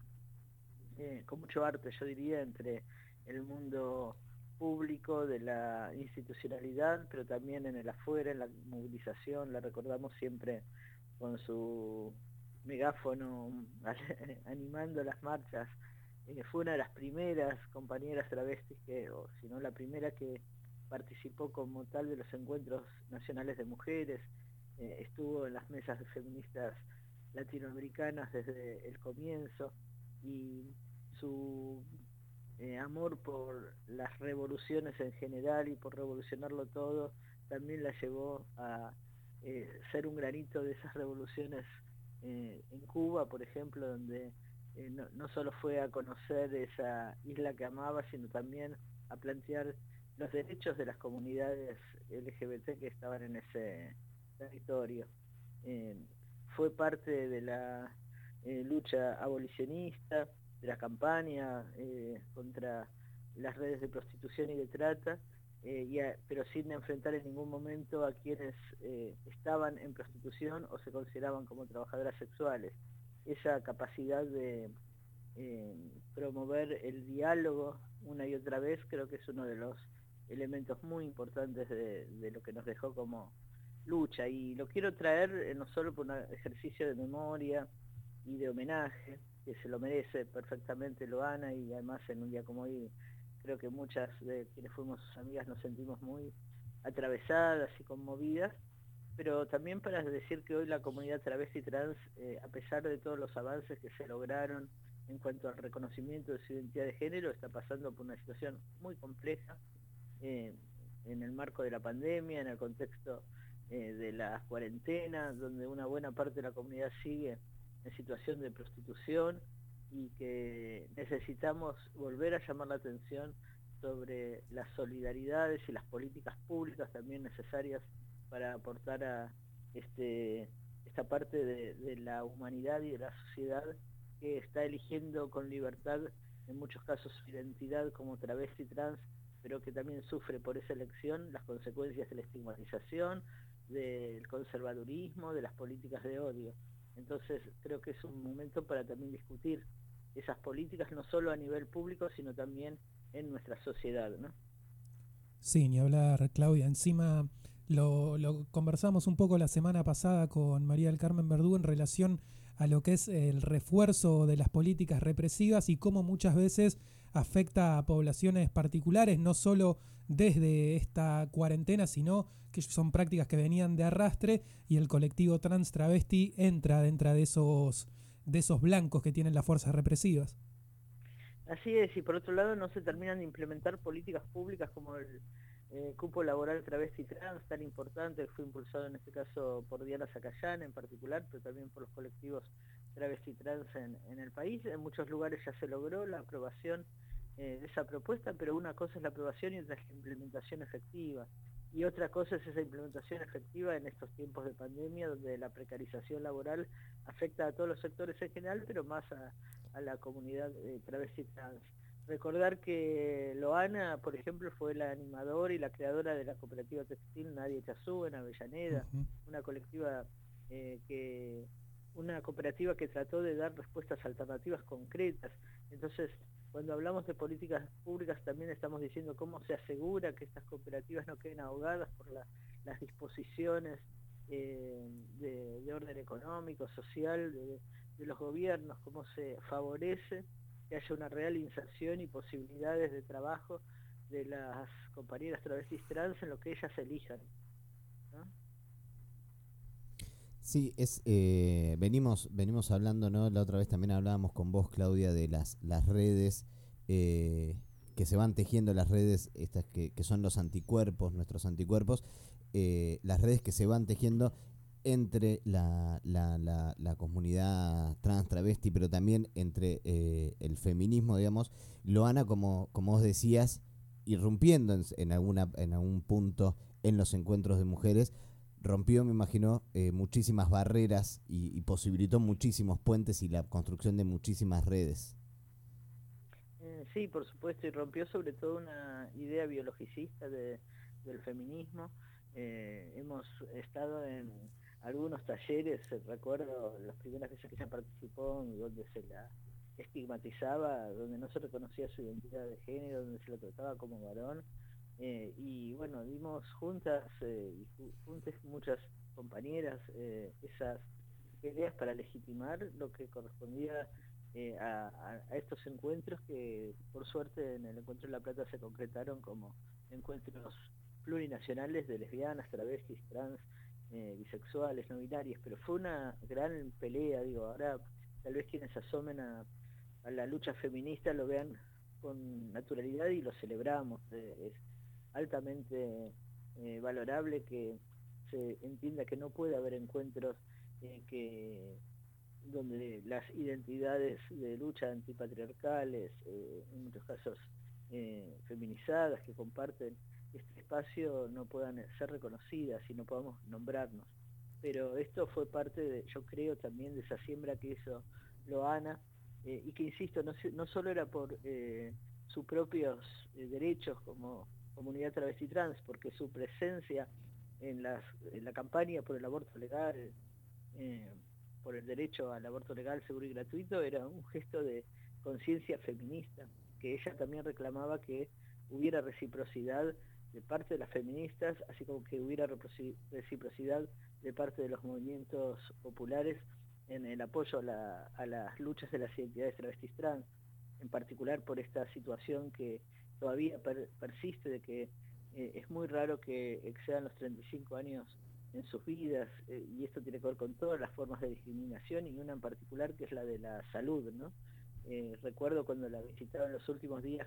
mucho arte, yo diría, entre el mundo público de la institucionalidad, pero también en el afuera, en la movilización. La recordamos siempre con su megáfono animando las marchas. Fue una de las primeras compañeras travestis o si no la primera, que participó como tal de los encuentros nacionales de mujeres. Estuvo en las mesas feministas latinoamericanas desde el comienzo, y su amor por las revoluciones en general y por revolucionarlo todo también la llevó a ser un granito de esas revoluciones en Cuba, por ejemplo, donde no solo fue a conocer esa isla que amaba, sino también a plantear los derechos de las comunidades LGBT que estaban en ese territorio. Fue parte de la lucha abolicionista, de la campaña contra las redes de prostitución y de trata, pero sin enfrentar en ningún momento a quienes estaban en prostitución o se consideraban como trabajadoras sexuales. Esa capacidad de promover el diálogo una y otra vez creo que es uno de los elementos muy importantes de lo que nos dejó como lucha, y lo quiero traer no solo por un ejercicio de memoria y de homenaje, que se lo merece perfectamente Loana, y además en un día como hoy creo que muchas de quienes fuimos sus amigas nos sentimos muy atravesadas y conmovidas, pero también para decir que hoy la comunidad travesti y trans, a pesar de todos los avances que se lograron en cuanto al reconocimiento de su identidad de género, está pasando por una situación muy compleja en el marco de la pandemia, en el contexto de la cuarentena, donde una buena parte de la comunidad sigue en situación de prostitución, y que necesitamos volver a llamar la atención sobre las solidaridades y las políticas públicas también necesarias para aportar a esta parte de la humanidad y de la sociedad que está eligiendo con libertad en muchos casos su identidad como travesti trans, pero que también sufre por esa elección las consecuencias de la estigmatización, del conservadurismo, de las políticas de odio. Entonces creo que es un momento para también discutir esas políticas, no solo a nivel público, sino también en nuestra sociedad, ¿no? Sí, ni hablar, Claudia. Encima lo conversamos un poco la semana pasada con María del Carmen Verdú en relación a lo que es el refuerzo de las políticas represivas y cómo muchas veces afecta a poblaciones particulares, no solo desde esta cuarentena, sino que son prácticas que venían de arrastre, y el colectivo trans travesti entra dentro de esos blancos que tienen las fuerzas represivas. Así es, y por otro lado no se terminan de implementar políticas públicas como el cupo laboral travesti trans, tan importante, que fue impulsado en este caso por Diana Zacayán en particular, pero también por los colectivos travesti trans en el país. En muchos lugares ya se logró la aprobación de esa propuesta, pero una cosa es la aprobación y otra es la implementación efectiva. Y otra cosa es esa implementación efectiva en estos tiempos de pandemia, donde la precarización laboral afecta a todos los sectores en general, pero más a la comunidad travesti trans. Recordar que Loana, por ejemplo, fue la animadora y la creadora de la cooperativa textil Nadie Chazú en Avellaneda, una cooperativa que trató de dar respuestas alternativas concretas. Entonces, cuando hablamos de políticas públicas también estamos diciendo cómo se asegura que estas cooperativas no queden ahogadas por las disposiciones de orden económico, social de los gobiernos, cómo se favorece que haya una real inserción y posibilidades de trabajo de las compañeras travestis trans en lo que ellas elijan, ¿no? Sí, venimos hablando, ¿no? La otra vez también hablábamos con vos, Claudia, de las redes que se van tejiendo, las redes estas que son los anticuerpos, nuestros anticuerpos, las redes que se van tejiendo entre la comunidad trans, travesti, pero también entre el feminismo, digamos. Loana, como vos decías, irrumpiendo en algún punto en los encuentros de mujeres, rompió, me imagino, muchísimas barreras y posibilitó muchísimos puentes y la construcción de muchísimas redes. Sí, por supuesto, y rompió sobre todo una idea biologicista del feminismo. Hemos estado en algunos talleres, recuerdo las primeras veces que ella participó, donde se la estigmatizaba, donde no se reconocía su identidad de género, donde se la trataba como varón, y bueno, dimos juntas muchas compañeras esas ideas para legitimar lo que correspondía a estos encuentros, que por suerte en el Encuentro de La Plata se concretaron como encuentros plurinacionales de lesbianas, travestis, trans, bisexuales, no binarias, pero fue una gran pelea. Digo, ahora tal vez quienes asomen a la lucha feminista lo vean con naturalidad y lo celebramos. Es altamente valorable que se entienda que no puede haber encuentros donde las identidades de lucha antipatriarcales, en muchos casos feminizadas, que comparten este espacio, no puedan ser reconocidas y no podamos nombrarnos. Pero esto fue parte, yo creo, también de esa siembra que hizo Loana, y que, insisto, no solo era por sus propios derechos como comunidad travesti trans, porque su presencia en la campaña por el aborto legal, por el derecho al aborto legal, seguro y gratuito, era un gesto de conciencia feminista, que ella también reclamaba que hubiera reciprocidad de parte de las feministas, así como que hubiera reciprocidad de parte de los movimientos populares en el apoyo a las luchas de las identidades travestis trans, en particular por esta situación que todavía persiste de que es muy raro que excedan los 35 años en sus vidas, y esto tiene que ver con todas las formas de discriminación, y una en particular que es la de la salud, ¿no? Recuerdo cuando la visitaba en los últimos días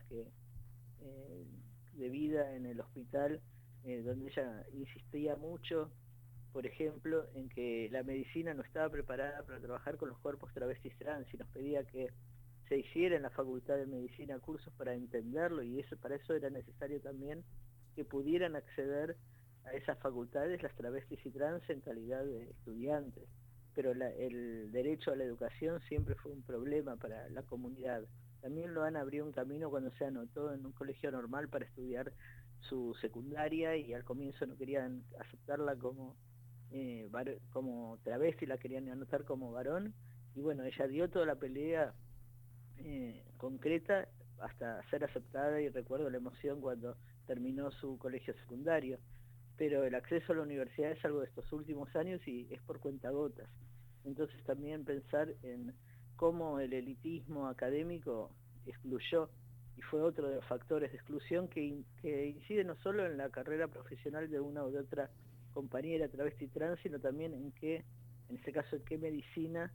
de vida en el hospital, donde ella insistía mucho, por ejemplo, en que la medicina no estaba preparada para trabajar con los cuerpos travestis trans, y nos pedía que se hiciera en la Facultad de Medicina cursos para entenderlo, y para eso era necesario también que pudieran acceder a esas facultades las travestis y trans en calidad de estudiantes. Pero el derecho a la educación siempre fue un problema para la comunidad. También Loana abrió un camino cuando se anotó en un colegio normal para estudiar su secundaria, y al comienzo no querían aceptarla como travesti, la querían anotar como varón, y bueno, ella dio toda la pelea concreta hasta ser aceptada, y recuerdo la emoción cuando terminó su colegio secundario. Pero el acceso a la universidad es algo de estos últimos años y es por cuentagotas. Entonces también pensar en cómo el elitismo académico excluyó, y fue otro de los factores de exclusión que incide no solo en la carrera profesional de una u de otra compañera travesti trans, sino también en este caso, en qué medicina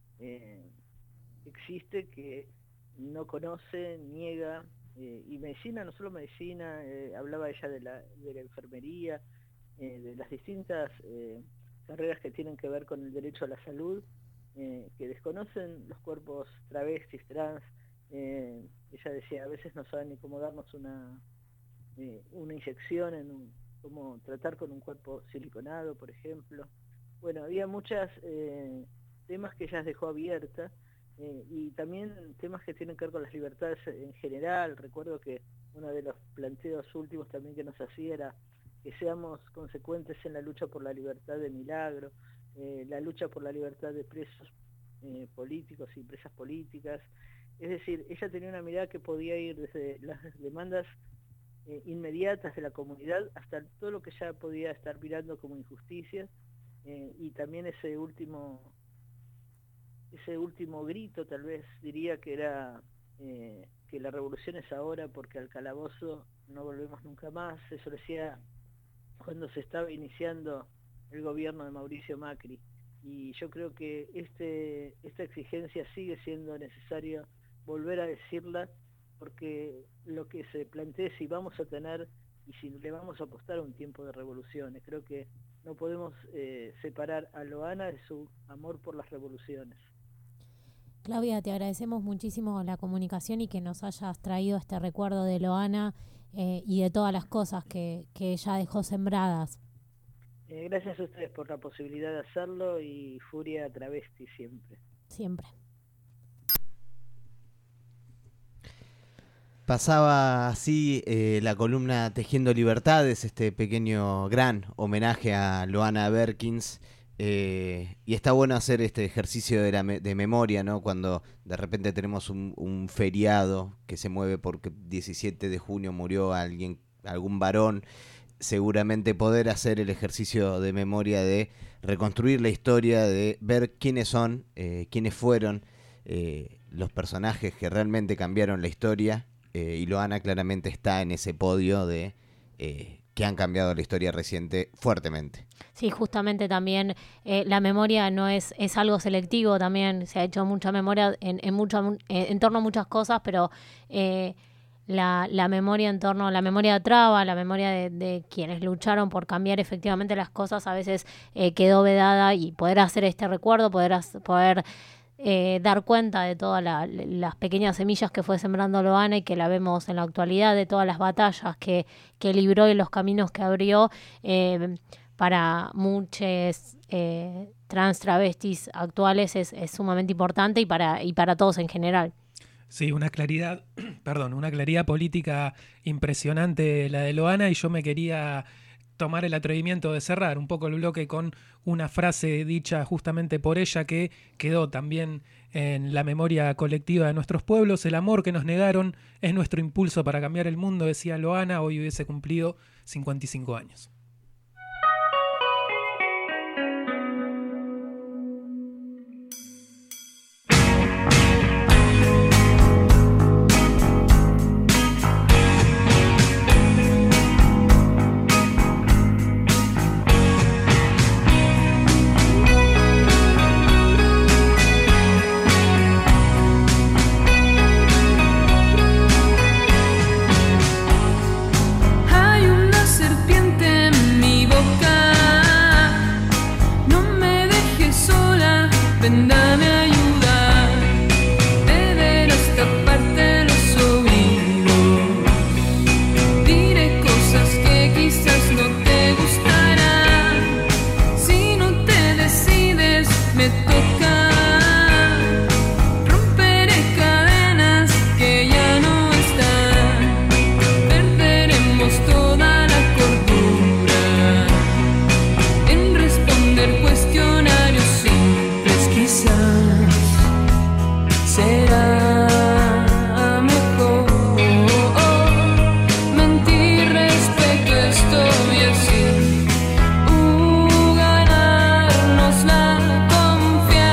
existe que no conoce, niega, y medicina, no solo medicina, hablaba ella de la enfermería, de las distintas carreras que tienen que ver con el derecho a la salud, que desconocen los cuerpos travestis, trans. Ella decía, a veces no saben ni cómo darnos una inyección, cómo tratar con un cuerpo siliconado, por ejemplo. Bueno, había muchos temas que ella dejó abierta, y también temas que tienen que ver con las libertades en general. Recuerdo que uno de los planteos últimos también que nos hacía era que seamos consecuentes en la lucha por la libertad de Milagro, la lucha por la libertad de presos políticos y presas políticas. Es decir, ella tenía una mirada que podía ir desde las demandas inmediatas de la comunidad hasta todo lo que ya podía estar mirando como injusticias, y también ese último grito, tal vez diría que era que la revolución es ahora porque al calabozo no volvemos nunca más. Eso decía cuando se estaba iniciando el gobierno de Mauricio Macri, y yo creo que esta exigencia sigue siendo necesario volver a decirla, porque lo que se plantea es si vamos a tener y si le vamos a apostar a un tiempo de revoluciones. Creo que no podemos separar a Loana de su amor por las revoluciones. Claudia, te agradecemos muchísimo la comunicación y que nos hayas traído este recuerdo de Loana y de todas las cosas que ella dejó sembradas. Gracias a ustedes por la posibilidad de hacerlo, y Furia Travesti siempre. Siempre. Pasaba así la columna Tejiendo Libertades, este pequeño gran homenaje a Loana Berkins. Y está bueno hacer este ejercicio de memoria, ¿no? Cuando de repente tenemos un feriado que se mueve porque 17 de junio murió algún varón. Seguramente poder hacer el ejercicio de memoria de reconstruir la historia, de ver quiénes son, quiénes fueron los personajes que realmente cambiaron la historia, y Loana claramente está en ese podio de que han cambiado la historia reciente fuertemente. Sí, justamente también la memoria no es algo selectivo. También se ha hecho mucha memoria en torno a muchas cosas, pero la memoria en torno a la memoria de Traba, la memoria de quienes lucharon por cambiar efectivamente las cosas, a veces quedó vedada, y poder hacer este recuerdo, poder dar cuenta de todas las pequeñas semillas que fue sembrando Loana y que la vemos en la actualidad, de todas las batallas que libró y los caminos que abrió para muchos trans travestis actuales es sumamente importante, y para todos en general. Sí, una claridad política impresionante la de Loana, y yo me quería tomar el atrevimiento de cerrar un poco el bloque con una frase dicha justamente por ella que quedó también en la memoria colectiva de nuestros pueblos. El amor que nos negaron es nuestro impulso para cambiar el mundo, decía Loana. Hoy hubiese cumplido 55 años. Hay una serpiente en mi boca, no me dejes sola, ven dame ayuda, deberás taparte los oídos, diré cosas que quizás no te gustarán, si no te decides me toca, romperé cadenas que ya no están, perderemos toda la cordura en responder cuestionarios simples. Quizás será mejor mentir respecto a esto y así ganarnos la confianza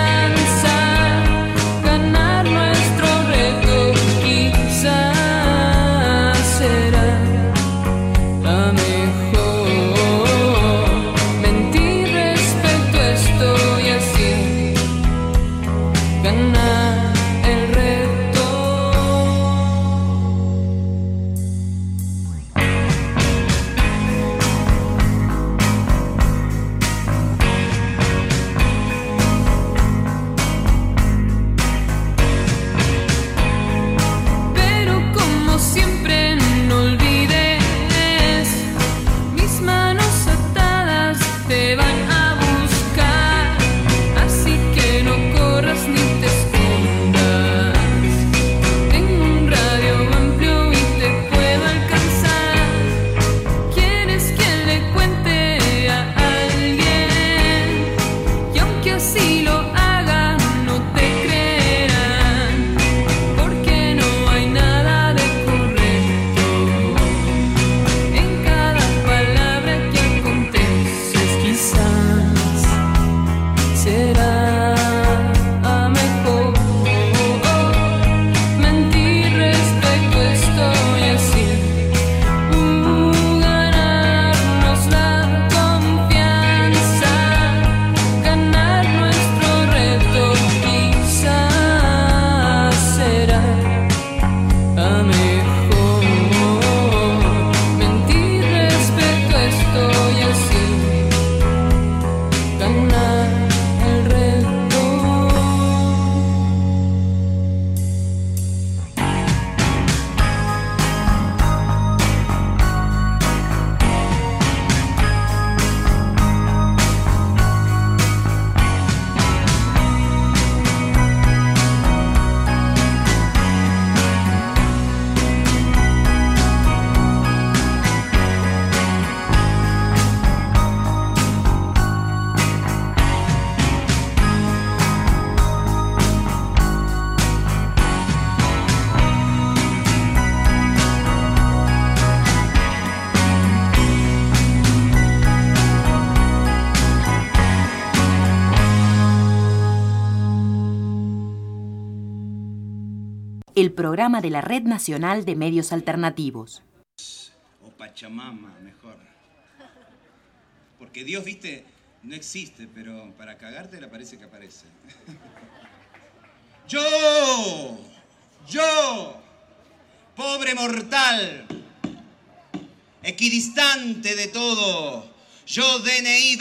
el programa de la Red Nacional de Medios Alternativos. O Pachamama, mejor. Porque Dios, viste, no existe, pero para cagarte le parece que aparece. Yo, pobre mortal, equidistante de todo, yo DNI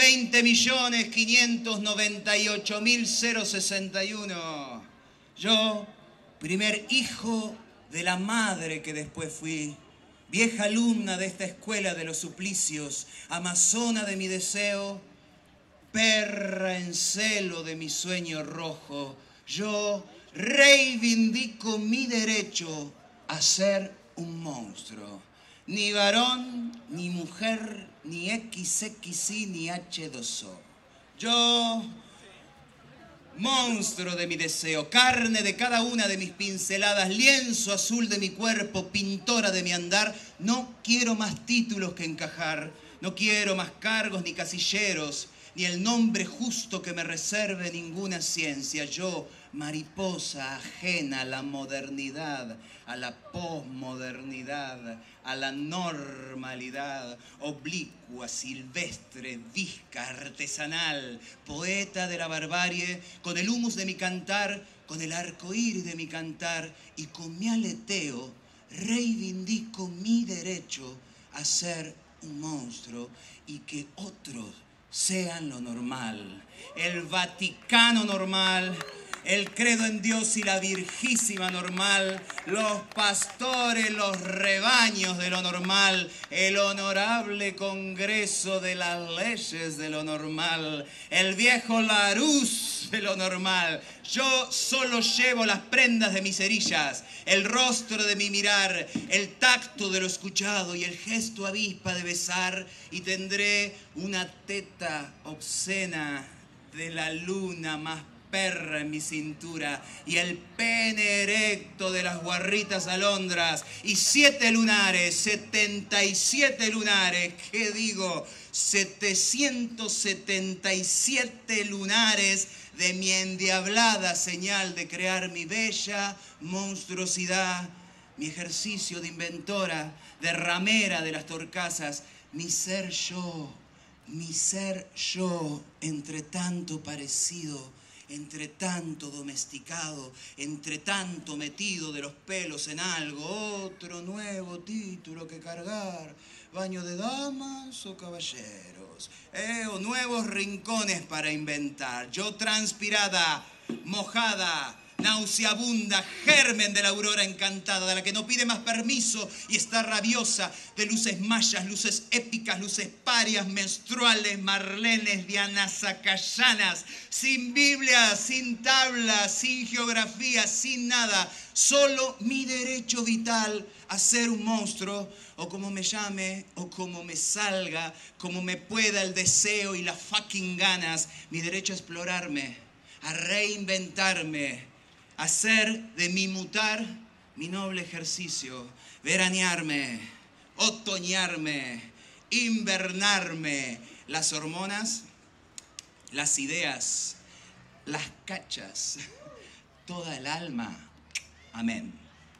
20.598.061, yo, primer hijo de la madre que después fui, vieja alumna de esta escuela de los suplicios, amazona de mi deseo, perra en celo de mi sueño rojo, yo reivindico mi derecho a ser un monstruo. Ni varón, ni mujer, ni XXI, ni H2O. Yo, monstruo de mi deseo, carne de cada una de mis pinceladas, lienzo azul de mi cuerpo, pintora de mi andar, no quiero más títulos que encajar, no quiero más cargos ni casilleros, ni el nombre justo que me reserve ninguna ciencia. Yo, mariposa ajena a la modernidad, a la posmodernidad, a la normalidad, oblicua, silvestre, visca, artesanal, poeta de la barbarie, con el humus de mi cantar, con el arco iris de mi cantar, y con mi aleteo reivindico mi derecho a ser un monstruo y que otros sean lo normal, el Vaticano normal, el credo en Dios y la Virgísima normal, los pastores, los rebaños de lo normal, el honorable Congreso de las leyes de lo normal, el viejo Larús de lo normal. Yo solo llevo las prendas de mis cerillas, el rostro de mi mirar, el tacto de lo escuchado y el gesto avispa de besar, y tendré una teta obscena de la luna más perra en mi cintura, y el pene erecto de las guarritas alondras, y 7 lunares, 77 lunares, ¿qué digo? 777 lunares de mi endiablada señal de crear mi bella monstruosidad, mi ejercicio de inventora, de ramera de las torcasas, mi ser yo, entre tanto parecido, entre tanto domesticado, entre tanto metido de los pelos en algo, otro nuevo título que cargar, baño de damas o caballeros, o nuevos rincones para inventar. Yo transpirada, mojada, nauseabunda, germen de la aurora encantada, de la que no pide más permiso y está rabiosa, de luces mayas, luces épicas, luces parias, menstruales, marlenes, dianas, acayanas, sin Biblia, sin tabla, sin geografía, sin nada, solo mi derecho vital a ser un monstruo, o como me llame, o como me salga, como me pueda el deseo y las fucking ganas, mi derecho a explorarme, a reinventarme, hacer de mi mutar mi noble ejercicio, veranearme, otoñarme, invernarme, las hormonas, las ideas, las cachas, toda el alma. Amén.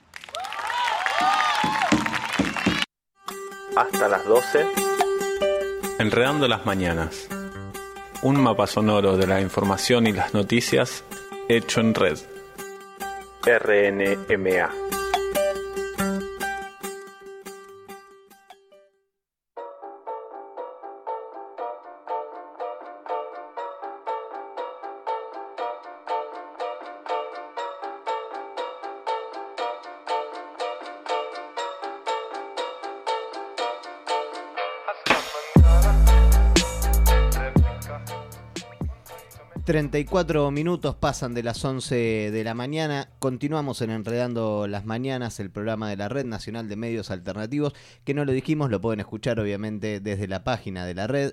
Hasta las 12. Enredando las mañanas. Un mapa sonoro de la información y las noticias hecho en red. RNMA. ...34 pasan de las 11 de la mañana... ...continuamos en Enredando las Mañanas... ...el programa de la Red Nacional de Medios Alternativos... ...que no lo dijimos, lo pueden escuchar obviamente... ...desde la página de la red...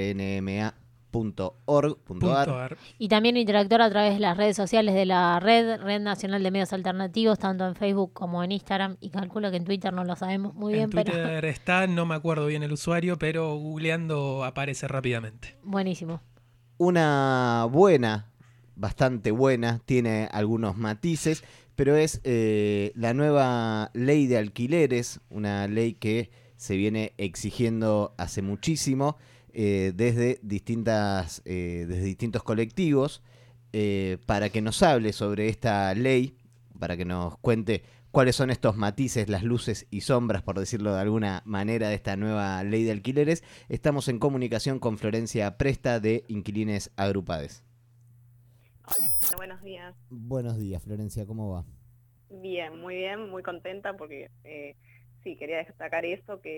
...rnma.org.ar... Y también interactuar a través de las redes sociales de la Red Nacional de Medios Alternativos... ...tanto en Facebook como en Instagram... ...y calculo que en Twitter no lo sabemos muy bien, pero... En Twitter está, no me acuerdo bien el usuario... ...pero googleando aparece rápidamente. Buenísimo. Una buena, bastante buena, tiene algunos matices, pero es la nueva ley de alquileres, una ley que se viene exigiendo hace muchísimo desde distintos colectivos, para que nos hable sobre esta ley, para que nos cuente cuáles son estos matices, las luces y sombras, por decirlo de alguna manera, de esta nueva ley de alquileres. Estamos en comunicación con Florencia Presta de Inquilines Agrupades. Hola, ¿qué tal? Buenos días. Buenos días, Florencia, ¿cómo va? Bien, muy contenta porque sí, quería destacar esto, que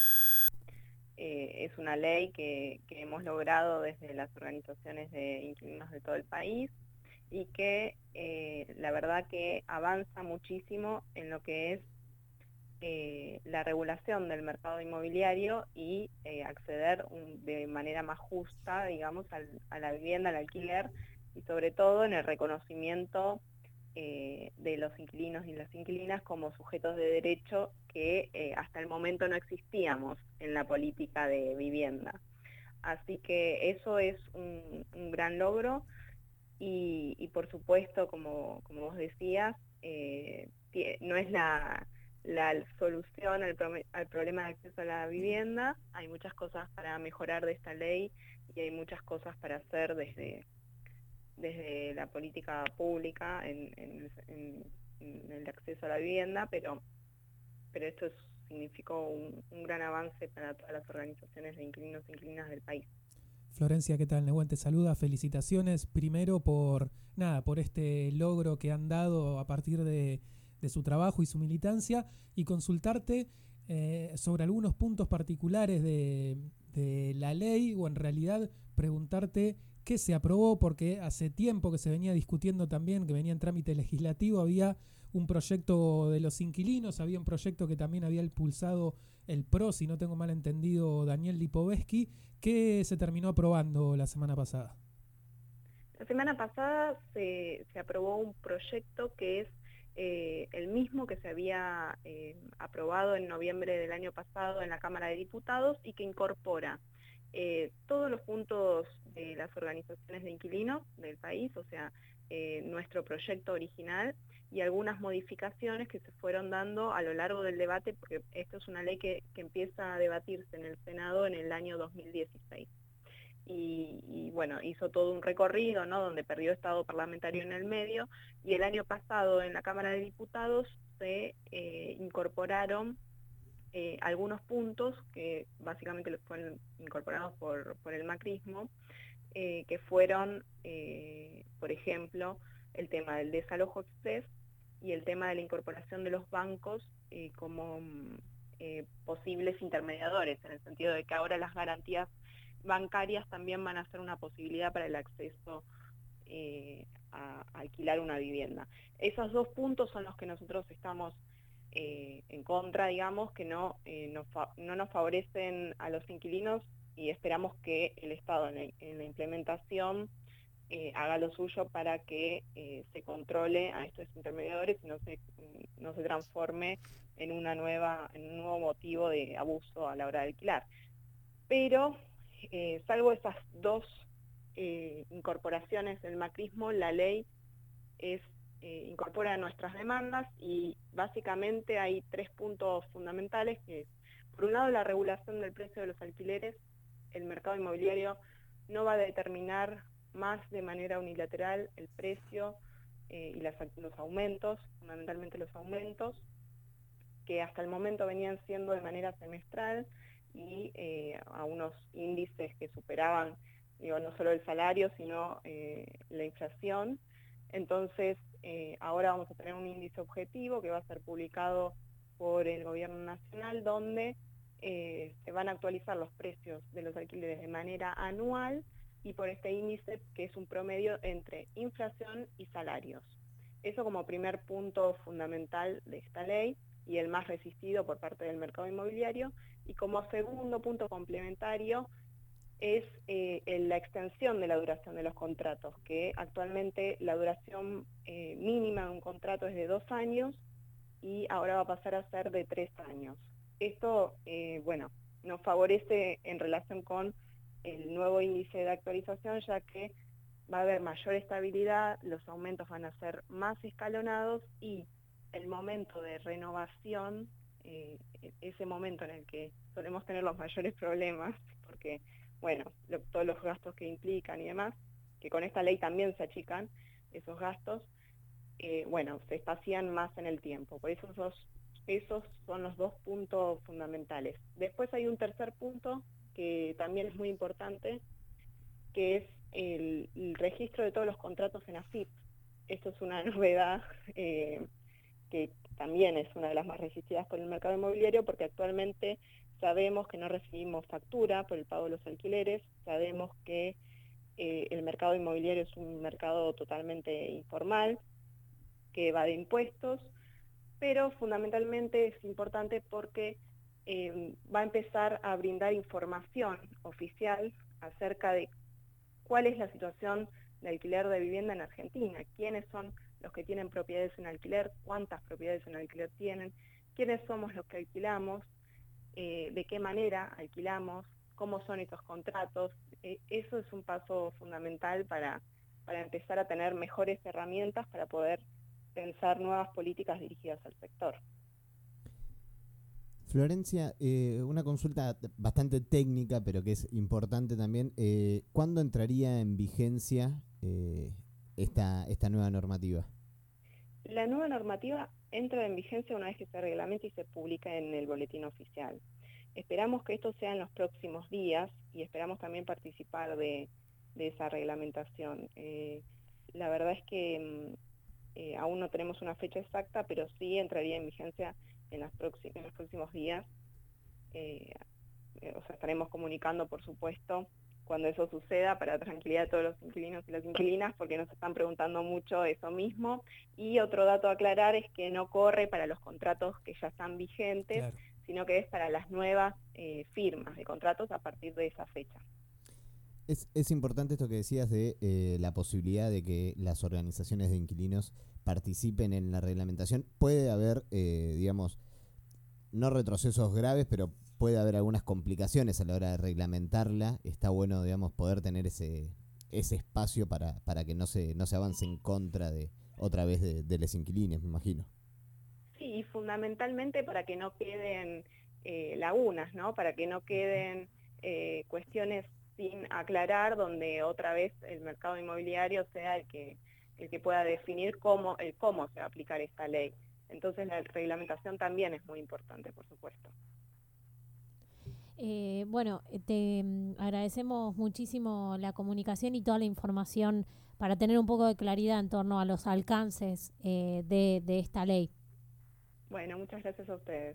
es una ley que hemos logrado desde las organizaciones de inquilinos de todo el país y que la verdad que avanza muchísimo en lo que es la regulación del mercado inmobiliario y acceder de manera más justa, digamos, a la vivienda, al alquiler, y sobre todo en el reconocimiento de los inquilinos y las inquilinas como sujetos de derecho que hasta el momento no existíamos en la política de vivienda. Así que eso es un gran logro y por supuesto, como vos decías, no es la solución al problema de acceso a la vivienda. Hay muchas cosas para mejorar de esta ley y hay muchas cosas para hacer desde la política pública en el acceso a la vivienda, pero esto significó un gran avance para todas las organizaciones de inquilinos e inquilinas del país. Florencia, ¿qué tal? Nehuen te saluda. Felicitaciones primero por este logro que han dado a partir de su trabajo y su militancia, y consultarte sobre algunos puntos particulares de la ley, o en realidad preguntarte qué se aprobó, porque hace tiempo que se venía discutiendo también, que venía en trámite legislativo. Había un proyecto de los inquilinos, había un proyecto que también había impulsado el PRO, si no tengo mal entendido, Daniel Lipovetsky, que se terminó aprobando la semana pasada. La semana pasada se aprobó un proyecto que es el mismo que se había aprobado en noviembre del año pasado en la Cámara de Diputados y que incorpora todos los puntos de las organizaciones de inquilinos del país, o sea, nuestro proyecto original y algunas modificaciones que se fueron dando a lo largo del debate, porque esto es una ley que empieza a debatirse en el Senado en el año 2016. Y bueno, hizo todo un recorrido, ¿no?, donde perdió estado parlamentario en el medio, y el año pasado en la Cámara de Diputados se incorporaron algunos puntos que básicamente los fueron incorporados por el macrismo, que fueron, por ejemplo, el tema del desalojo express y el tema de la incorporación de los bancos como posibles intermediadores, en el sentido de que ahora las garantías bancarias también van a ser una posibilidad para el acceso a alquilar una vivienda. Esos dos puntos son los que nosotros estamos en contra, digamos, que no nos favorecen a los inquilinos, y esperamos que el Estado en la implementación haga lo suyo para que se controle a estos intermediadores y no se transforme en un nuevo motivo de abuso a la hora de alquilar. Pero salvo esas dos incorporaciones del macrismo, la ley incorpora nuestras demandas, y básicamente hay tres puntos fundamentales, que es, por un lado, la regulación del precio de los alquileres. El mercado inmobiliario no va a determinar más de manera unilateral el precio y los aumentos, fundamentalmente los aumentos, que hasta el momento venían siendo de manera semestral y a unos índices que superaban, no solo el salario, sino la inflación. Entonces, ahora vamos a tener un índice objetivo que va a ser publicado por el Gobierno Nacional, donde se van a actualizar los precios de los alquileres de manera anual, y por este índice que es un promedio entre inflación y salarios. Eso como primer punto fundamental de esta ley y el más resistido por parte del mercado inmobiliario. Y como segundo punto complementario es la extensión de la duración de los contratos, que actualmente la duración mínima de un contrato es de 2 años y ahora va a pasar a ser de 3 años. Esto, nos favorece en relación con el nuevo índice de actualización, ya que va a haber mayor estabilidad, los aumentos van a ser más escalonados y el momento de renovación, ese momento en el que solemos tener los mayores problemas, porque, bueno, todos los gastos que implican y demás, que con esta ley también se achican esos gastos, bueno, se espacian más en el tiempo. Por eso esos son los dos puntos fundamentales. Después hay un tercer punto que también es muy importante, que es el registro de todos los contratos en AFIP. Esto es una novedad que también es una de las más resistidas por el mercado inmobiliario, porque actualmente sabemos que no recibimos factura por el pago de los alquileres, sabemos que el mercado inmobiliario es un mercado totalmente informal, que va de impuestos, pero fundamentalmente es importante porque va a empezar a brindar información oficial acerca de cuál es la situación de alquiler de vivienda en Argentina, quiénes son los que tienen propiedades en alquiler, cuántas propiedades en alquiler tienen, quiénes somos los que alquilamos, de qué manera alquilamos, cómo son esos contratos. Eso es un paso fundamental para empezar a tener mejores herramientas para poder pensar nuevas políticas dirigidas al sector. Florencia, una consulta bastante técnica, pero que es importante también. ¿Cuándo entraría en vigencia esta nueva normativa? La nueva normativa entra en vigencia una vez que se reglamenta y se publica en el boletín oficial. Esperamos que esto sea en los próximos días y esperamos también participar de esa reglamentación. La verdad es que aún no tenemos una fecha exacta, pero sí entraría en vigencia en los próximos días. O sea, estaremos comunicando, por supuesto, cuando eso suceda, para la tranquilidad de todos los inquilinos y las inquilinas, porque nos están preguntando mucho eso mismo. Y otro dato a aclarar es que no corre para los contratos que ya están vigentes, claro, sino que es para las nuevas firmas de contratos a partir de esa fecha. Es importante esto que decías de la posibilidad de que las organizaciones de inquilinos participen en la reglamentación. Puede haber, digamos, no retrocesos graves, pero puede haber algunas complicaciones a la hora de reglamentarla. Está bueno, digamos, poder tener ese espacio para que no se avance en contra de otra vez de los inquilinos, me imagino. Sí, y fundamentalmente para que no queden lagunas, ¿no? Para que no queden cuestiones sin aclarar, donde otra vez el mercado inmobiliario sea el que pueda definir cómo se va a aplicar esta ley. Entonces la reglamentación también es muy importante, por supuesto. Bueno, te agradecemos muchísimo la comunicación y toda la información para tener un poco de claridad en torno a los alcances de esta ley. Bueno, muchas gracias a ustedes.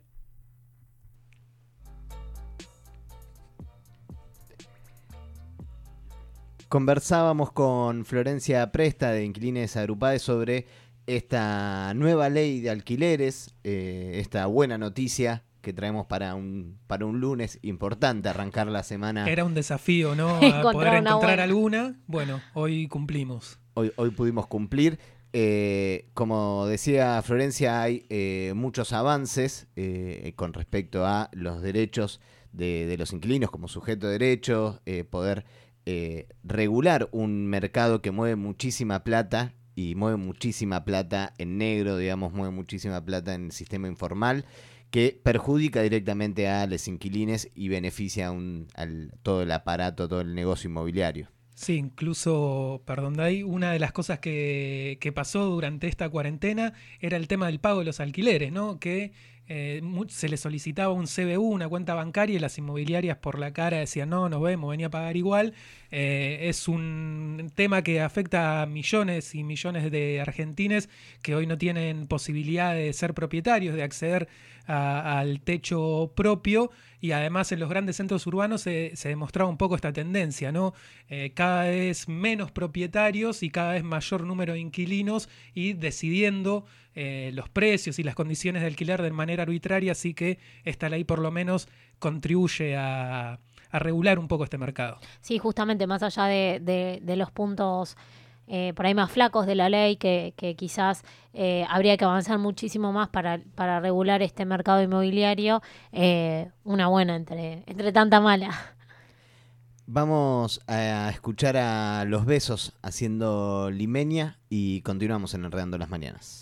Conversábamos con Florencia Presta de Inquilines Agrupados sobre esta nueva ley de alquileres, esta buena noticia que traemos para un lunes importante, arrancar la semana. Era un desafío, ¿no? A poder encontrar alguna. Bueno, hoy cumplimos. Hoy pudimos cumplir. Como decía Florencia, hay muchos avances con respecto a los derechos de los inquilinos como sujeto de derechos, poder regular un mercado que mueve muchísima plata y mueve muchísima plata en negro, digamos, mueve muchísima plata en el sistema informal, que perjudica directamente a los inquilines y beneficia todo el aparato, todo el negocio inmobiliario. Sí, incluso, perdón, Day, una de las cosas que pasó durante esta cuarentena era el tema del pago de los alquileres, ¿no? Que se le solicitaba un CBU, una cuenta bancaria, y las inmobiliarias por la cara decían, no, nos vemos, venía a pagar igual. Es un tema que afecta a millones y millones de argentines que hoy no tienen posibilidad de ser propietarios, de acceder al techo propio, y además en los grandes centros urbanos se demostraba un poco esta tendencia, ¿no? Cada vez menos propietarios y cada vez mayor número de inquilinos y decidiendo los precios y las condiciones de alquiler de manera arbitraria, así que esta ley por lo menos contribuye a regular un poco este mercado. Sí, justamente más allá de los puntos por ahí más flacos de la ley, que quizás habría que avanzar muchísimo más para regular este mercado inmobiliario, una buena entre tanta mala. Vamos a escuchar a Los Besos haciendo Limeña y continuamos en Enredando las Mañanas.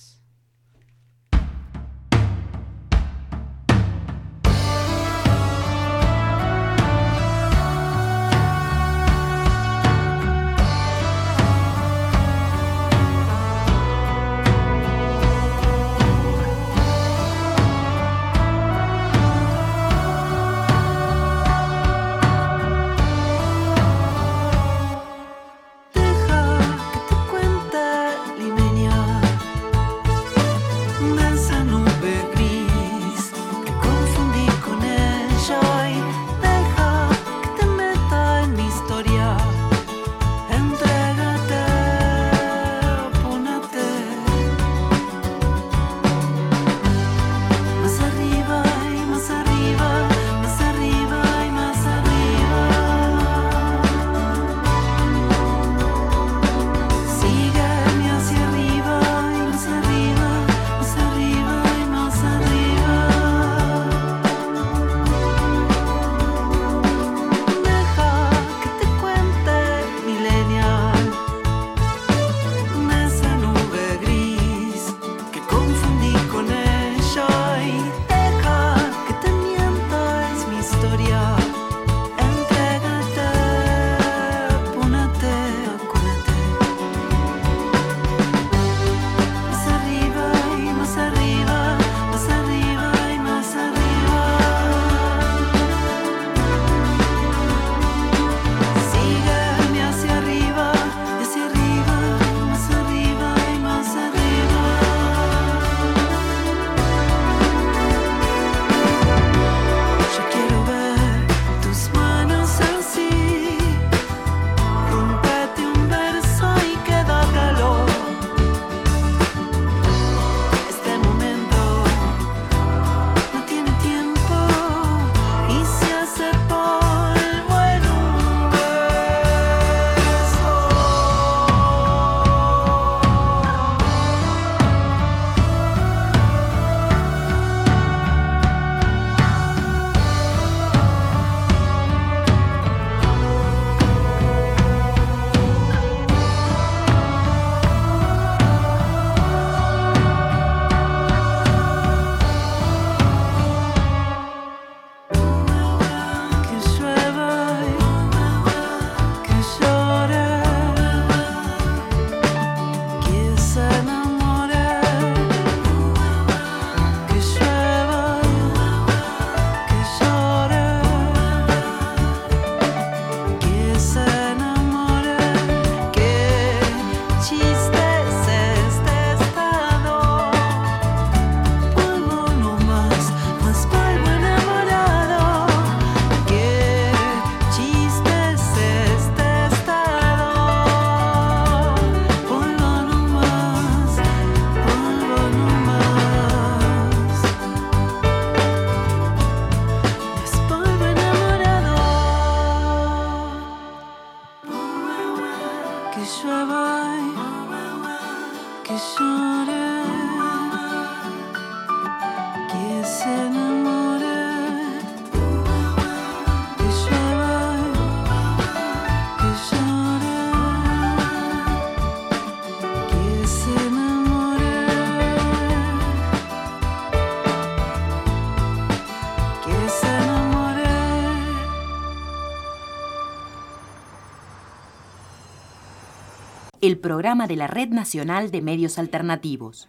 El programa de la Red Nacional de Medios Alternativos.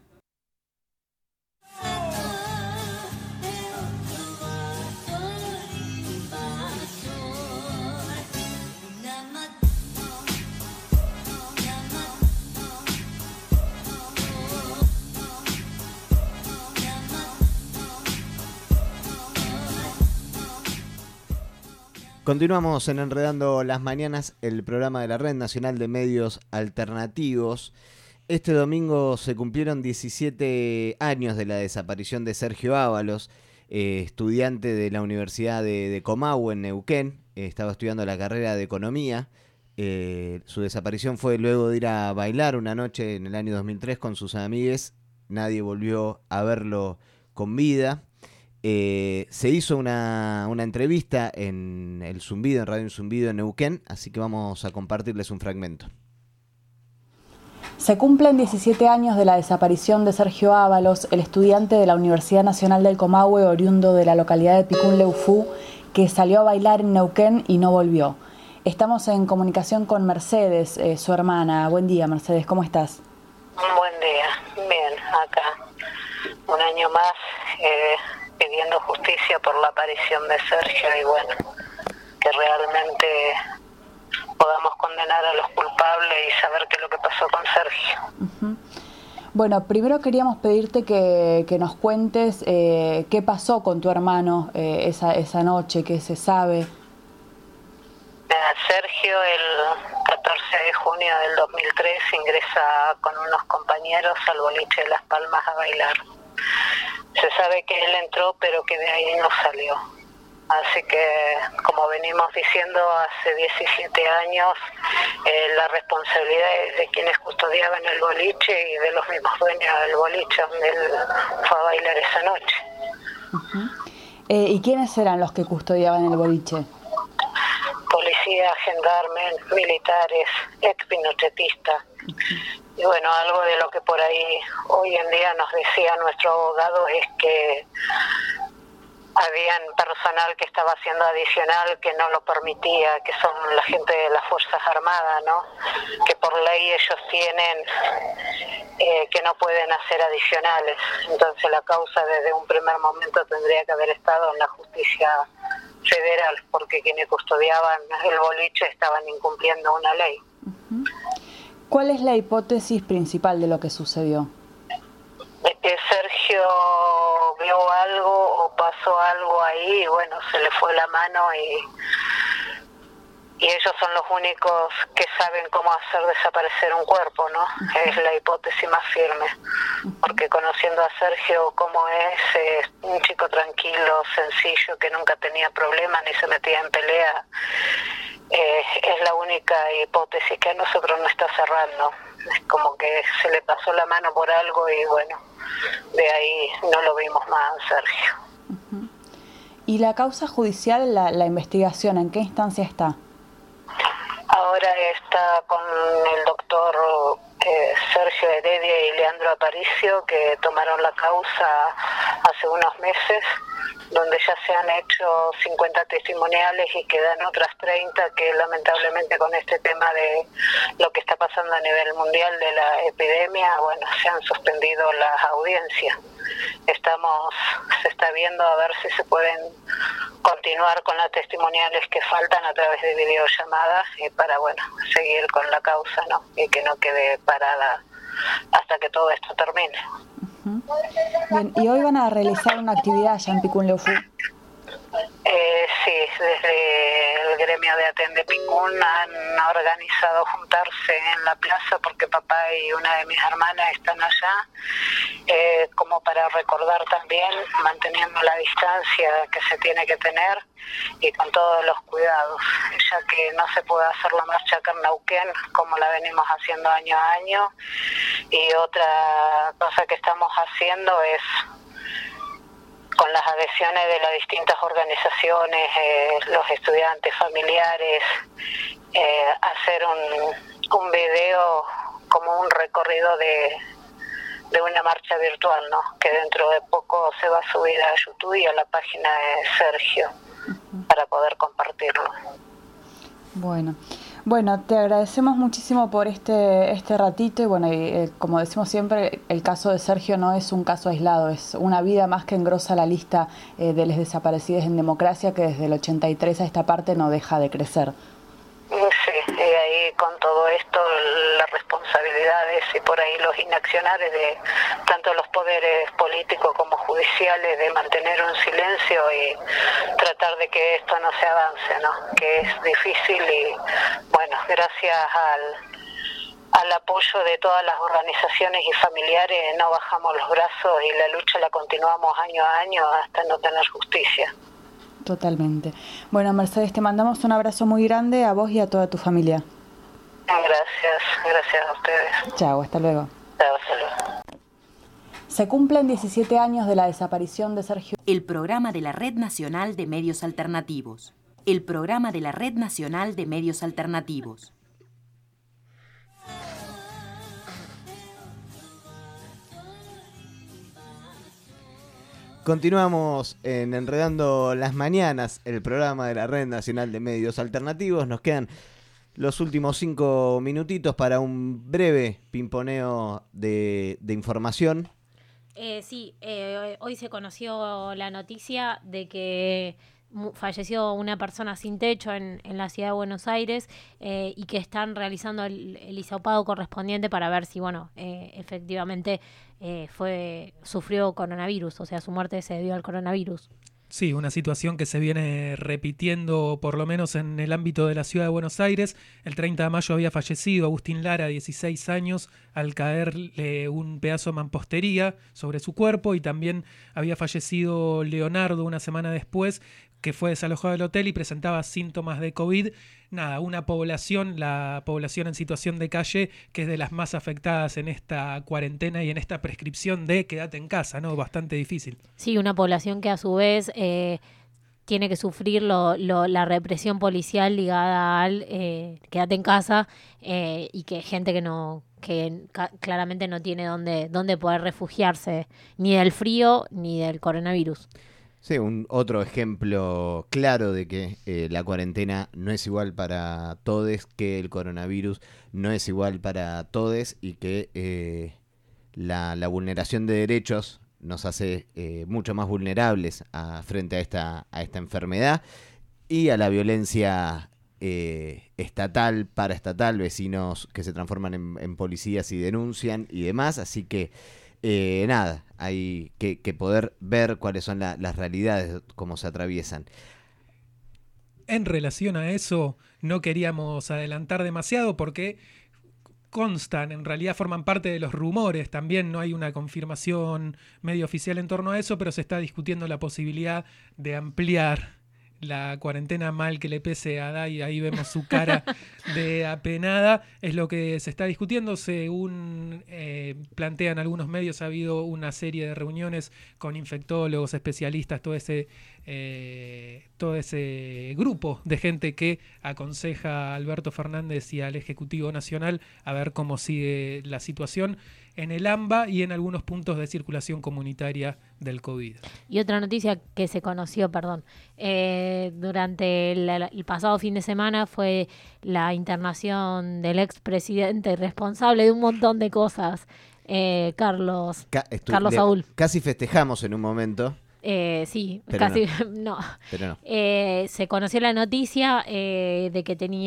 Continuamos en Enredando las Mañanas, el programa de la Red Nacional de Medios Alternativos. Este domingo se cumplieron 17 años de la desaparición de Sergio Ábalos, estudiante de la Universidad de Comahue en Neuquén. Estaba estudiando la carrera de Economía. Su desaparición fue luego de ir a bailar una noche en el año 2003 con sus amigues. Nadie volvió a verlo con vida. Se hizo una entrevista en El Zumbido, en Radio El Zumbido en Neuquén, así que vamos a compartirles un fragmento. Se cumplen 17 años de la desaparición de Sergio Ábalos, el estudiante de la Universidad Nacional del Comahue, oriundo de la localidad de Picún Leufú, que salió a bailar en Neuquén y no volvió. Estamos en comunicación con Mercedes, su hermana. Buen día, Mercedes, ¿cómo estás? Buen día, bien, acá. Un año más pidiendo justicia por la aparición de Sergio y bueno, que realmente podamos condenar a los culpables y saber qué es lo que pasó con Sergio. Bueno, primero queríamos pedirte que nos cuentes qué pasó con tu hermano esa noche, qué se sabe. Sergio el 14 de junio del 2003 ingresa con unos compañeros al boliche de Las Palmas a bailar. Se sabe que él entró pero que de ahí no salió. Así que, como venimos diciendo, hace 17 años la responsabilidad es de quienes custodiaban el boliche y de los mismos dueños del boliche donde él fue a bailar esa noche. ¿Y quiénes eran los que custodiaban el boliche? Policías, gendarmes, militares, ex-pinochetistas. Y bueno, algo de lo que por ahí hoy en día nos decía nuestro abogado es que habían personal que estaba haciendo adicional que no lo permitía, que son la gente de las Fuerzas Armadas, ¿no? Que por ley ellos tienen que no pueden hacer adicionales. Entonces la causa desde un primer momento tendría que haber estado en la justicia federal, porque quienes custodiaban el boliche estaban incumpliendo una ley. ¿Cuál es la hipótesis principal de lo que sucedió? De que Sergio vio algo o pasó algo ahí y bueno, se le fue la mano y ellos son los únicos que saben cómo hacer desaparecer un cuerpo, ¿no? Es la hipótesis más firme, porque conociendo a Sergio como es un chico tranquilo, sencillo, que nunca tenía problemas ni se metía en pelea, es la única hipótesis que a nosotros nos está cerrando. Es como que se le pasó la mano por algo y bueno, de ahí no lo vimos más a Sergio. ¿Y la causa judicial, la investigación, en qué instancia está? Ahora está con el doctor Sergio Heredia y Leandro Aparicio, que tomaron la causa hace unos meses, donde ya se han hecho 50 testimoniales y quedan otras 30 que lamentablemente con este tema de lo que está pasando a nivel mundial de la epidemia, bueno, se han suspendido las audiencias. Se está viendo a ver si se pueden continuar con las testimoniales que faltan a través de videollamadas y para, bueno, seguir con la causa, ¿no? Y que no quede parada hasta que todo esto termine. Bien, ¿y hoy van a realizar una actividad allá en Picún Leufú? Sí, desde el gremio de Aten de Picún han organizado juntarse en la plaza porque papá y una de mis hermanas están allá, como para recordar también, manteniendo la distancia que se tiene que tener y con todos los cuidados, ya que no se puede hacer la marcha acá en Neuquén como la venimos haciendo año a año. Y otra cosa que estamos haciendo es, con las adhesiones de las distintas organizaciones, los estudiantes, familiares, hacer un video como un recorrido de una marcha virtual, ¿no? Que dentro de poco se va a subir a YouTube y a la página de Sergio para poder compartirlo. Bueno, te agradecemos muchísimo por este ratito y bueno, como decimos siempre, el caso de Sergio no es un caso aislado, es una vida más que engrosa la lista de los desaparecidos en democracia, que desde el 83 a esta parte no deja de crecer. Sí, y ahí con todo esto las responsabilidades y por ahí los inaccionares de tanto los poderes políticos como judiciales de mantener un silencio y tratar de que esto no se avance, ¿no? Que es difícil y bueno, gracias al apoyo de todas las organizaciones y familiares no bajamos los brazos y la lucha la continuamos año a año hasta no tener justicia. Totalmente. Bueno, Mercedes, te mandamos un abrazo muy grande a vos y a toda tu familia. Gracias a ustedes. Chao, hasta luego. Chao, hasta luego. Se cumplen 17 años de la desaparición de Sergio. El programa de la Red Nacional de Medios Alternativos. El programa de la Red Nacional de Medios Alternativos. Continuamos en Enredando las Mañanas, el programa de la Red Nacional de Medios Alternativos. Nos quedan los últimos 5 minutitos para un breve pimponeo de información. Sí, hoy se conoció la noticia de que falleció una persona sin techo en la ciudad de Buenos Aires y que están realizando el hisopado correspondiente para ver si, efectivamente sufrió coronavirus, o sea, su muerte se debió al coronavirus. Sí, una situación que se viene repitiendo por lo menos en el ámbito de la ciudad de Buenos Aires. El 30 de mayo había fallecido Agustín Lara, 16 años, al caerle un pedazo de mampostería sobre su cuerpo, y también había fallecido Leonardo una semana después, que fue desalojado del hotel y presentaba síntomas de COVID. Nada, la población en situación de calle, que es de las más afectadas en esta cuarentena y en esta prescripción de quédate en casa, ¿no? Bastante difícil. Sí, una población que a su vez tiene que sufrir la represión policial ligada al quédate en casa, y que gente que claramente no tiene dónde poder refugiarse, ni del frío ni del coronavirus. Sí, otro ejemplo claro de que la cuarentena no es igual para todos, que el coronavirus no es igual para todos, y que la vulneración de derechos nos hace mucho más vulnerables frente a esta enfermedad, y a la violencia estatal, paraestatal, vecinos que se transforman en policías y denuncian y demás. Así que nada, hay que poder ver cuáles son las realidades, cómo se atraviesan. En relación a eso, no queríamos adelantar demasiado porque constan, en realidad forman parte de los rumores, también no hay una confirmación medio oficial en torno a eso, pero se está discutiendo la posibilidad de ampliar la cuarentena, mal que le pese a Day, ahí vemos su cara de apenada. Es lo que se está discutiendo. Según plantean algunos medios, ha habido una serie de reuniones con infectólogos, especialistas, todo ese grupo de gente que aconseja a Alberto Fernández y al Ejecutivo Nacional a ver cómo sigue la situación en el AMBA y en algunos puntos de circulación comunitaria del COVID. Y otra noticia que se conoció, durante el pasado fin de semana fue la internación del expresidente responsable de un montón de cosas, Carlos Saúl. Casi festejamos en un momento. Sí, pero casi no. Pero no. Se conoció la noticia de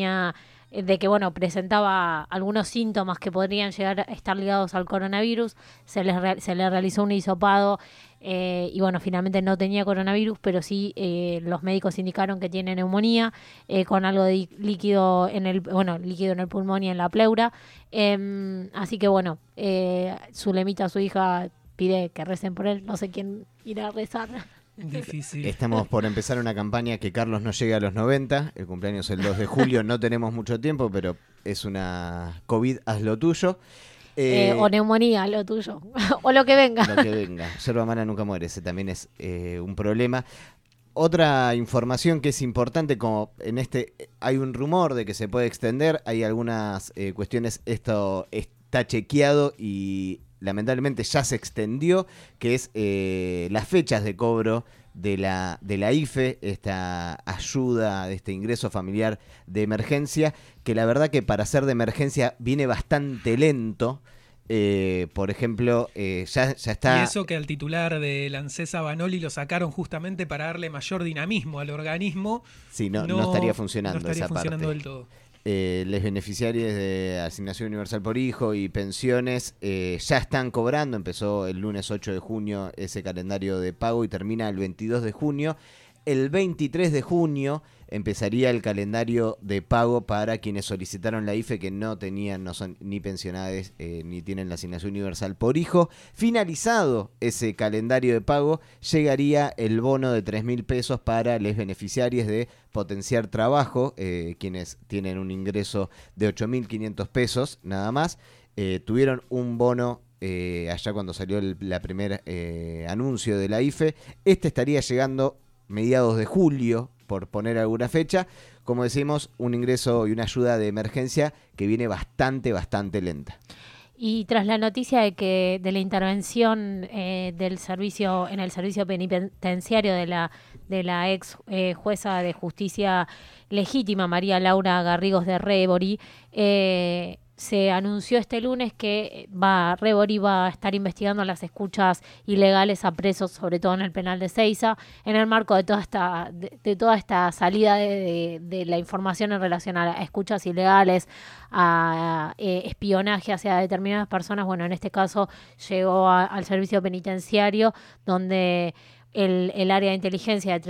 que presentaba algunos síntomas que podrían llegar a estar ligados al coronavirus. Se le realizó un hisopado y finalmente no tenía coronavirus, pero sí los médicos indicaron que tiene neumonía con algo de líquido en el pulmón y en la pleura. Así que Zulemita, su hija, pide que recen por él. No sé quién irá a rezar. Difícil. Estamos por empezar una campaña que Carlos no llegue a los 90. El cumpleaños es el 2 de julio. No tenemos mucho tiempo, pero es una COVID, haz lo tuyo. O neumonía, lo tuyo. O lo que venga. Lo que venga. Yerba mala nunca muere. Ese también es un problema. Otra información que es importante, como en hay un rumor de que se puede extender. Hay algunas cuestiones. Esto está chequeado y lamentablemente ya se extendió, que es las fechas de cobro de la IFE, esta ayuda, de este ingreso familiar de emergencia, que la verdad que para ser de emergencia viene bastante lento. Por ejemplo, ya está... Y eso que al titular de la ANSES Banoli lo sacaron justamente para darle mayor dinamismo al organismo. Sí, no estaría funcionando no estaría esa funcionando parte. Del todo. Los beneficiarios de Asignación Universal por Hijo y pensiones ya están cobrando. Empezó el lunes 8 de junio ese calendario de pago y termina el 22 de junio. El 23 de junio empezaría el calendario de pago para quienes solicitaron la IFE que no son ni pensionados ni tienen la Asignación Universal por Hijo. Finalizado ese calendario de pago, llegaría el bono de 3.000 pesos para los beneficiarios de Potenciar Trabajo, quienes tienen un ingreso de 8.500 pesos nada más. Tuvieron un bono allá cuando salió la primer anuncio de la IFE. Este estaría llegando mediados de julio, por poner alguna fecha. Como decimos, un ingreso y una ayuda de emergencia que viene bastante lenta. Y tras la noticia de la intervención del servicio en el servicio penitenciario de la ex jueza de justicia legítima María Laura Garrigos de Rébori, se anunció este lunes que Rébori va a estar investigando las escuchas ilegales a presos, sobre todo en el penal de Seiza, en el marco de toda esta salida de la información en relación a escuchas ilegales, a espionaje hacia determinadas personas. Bueno, en este caso llegó al servicio penitenciario, donde el área de inteligencia de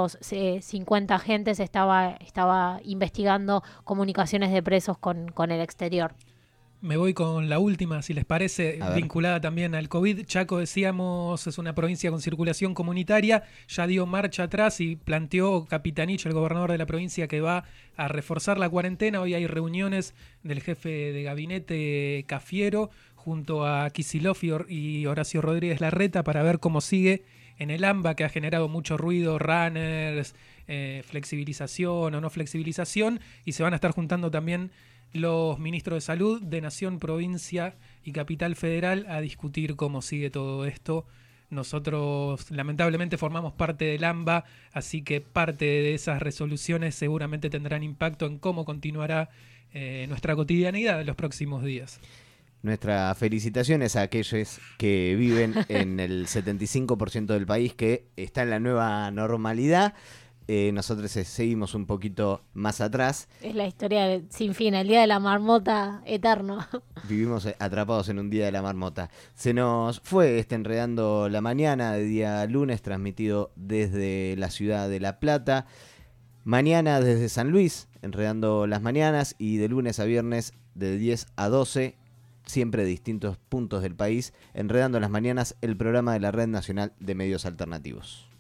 350 agentes estaba investigando comunicaciones de presos con el exterior. Me voy con la última, si les parece, vinculada también al COVID. Chaco, decíamos, es una provincia con circulación comunitaria, ya dio marcha atrás y planteó Capitanich, el gobernador de la provincia, que va a reforzar la cuarentena. Hoy hay reuniones del jefe de gabinete Cafiero junto a Kicillof y Horacio Rodríguez Larreta para ver cómo sigue en el AMBA, que ha generado mucho ruido, runners, flexibilización o no flexibilización, y se van a estar juntando también los ministros de Salud de Nación, Provincia y Capital Federal a discutir cómo sigue todo esto. Nosotros lamentablemente formamos parte del AMBA, así que parte de esas resoluciones seguramente tendrán impacto en cómo continuará nuestra cotidianidad en los próximos días. Nuestras felicitaciones a aquellos que viven en el 75% del país que está en la nueva normalidad. Nosotros seguimos un poquito más atrás. Es la historia sin fin, el día de la marmota eterno. Vivimos atrapados en un día de la marmota. Se nos fue Enredando la Mañana de día lunes, transmitido desde la ciudad de La Plata. Mañana desde San Luis, Enredando las Mañanas, y de lunes a viernes de 10 a 12, siempre de distintos puntos del país, Enredando las Mañanas, el programa de la Red Nacional de Medios Alternativos.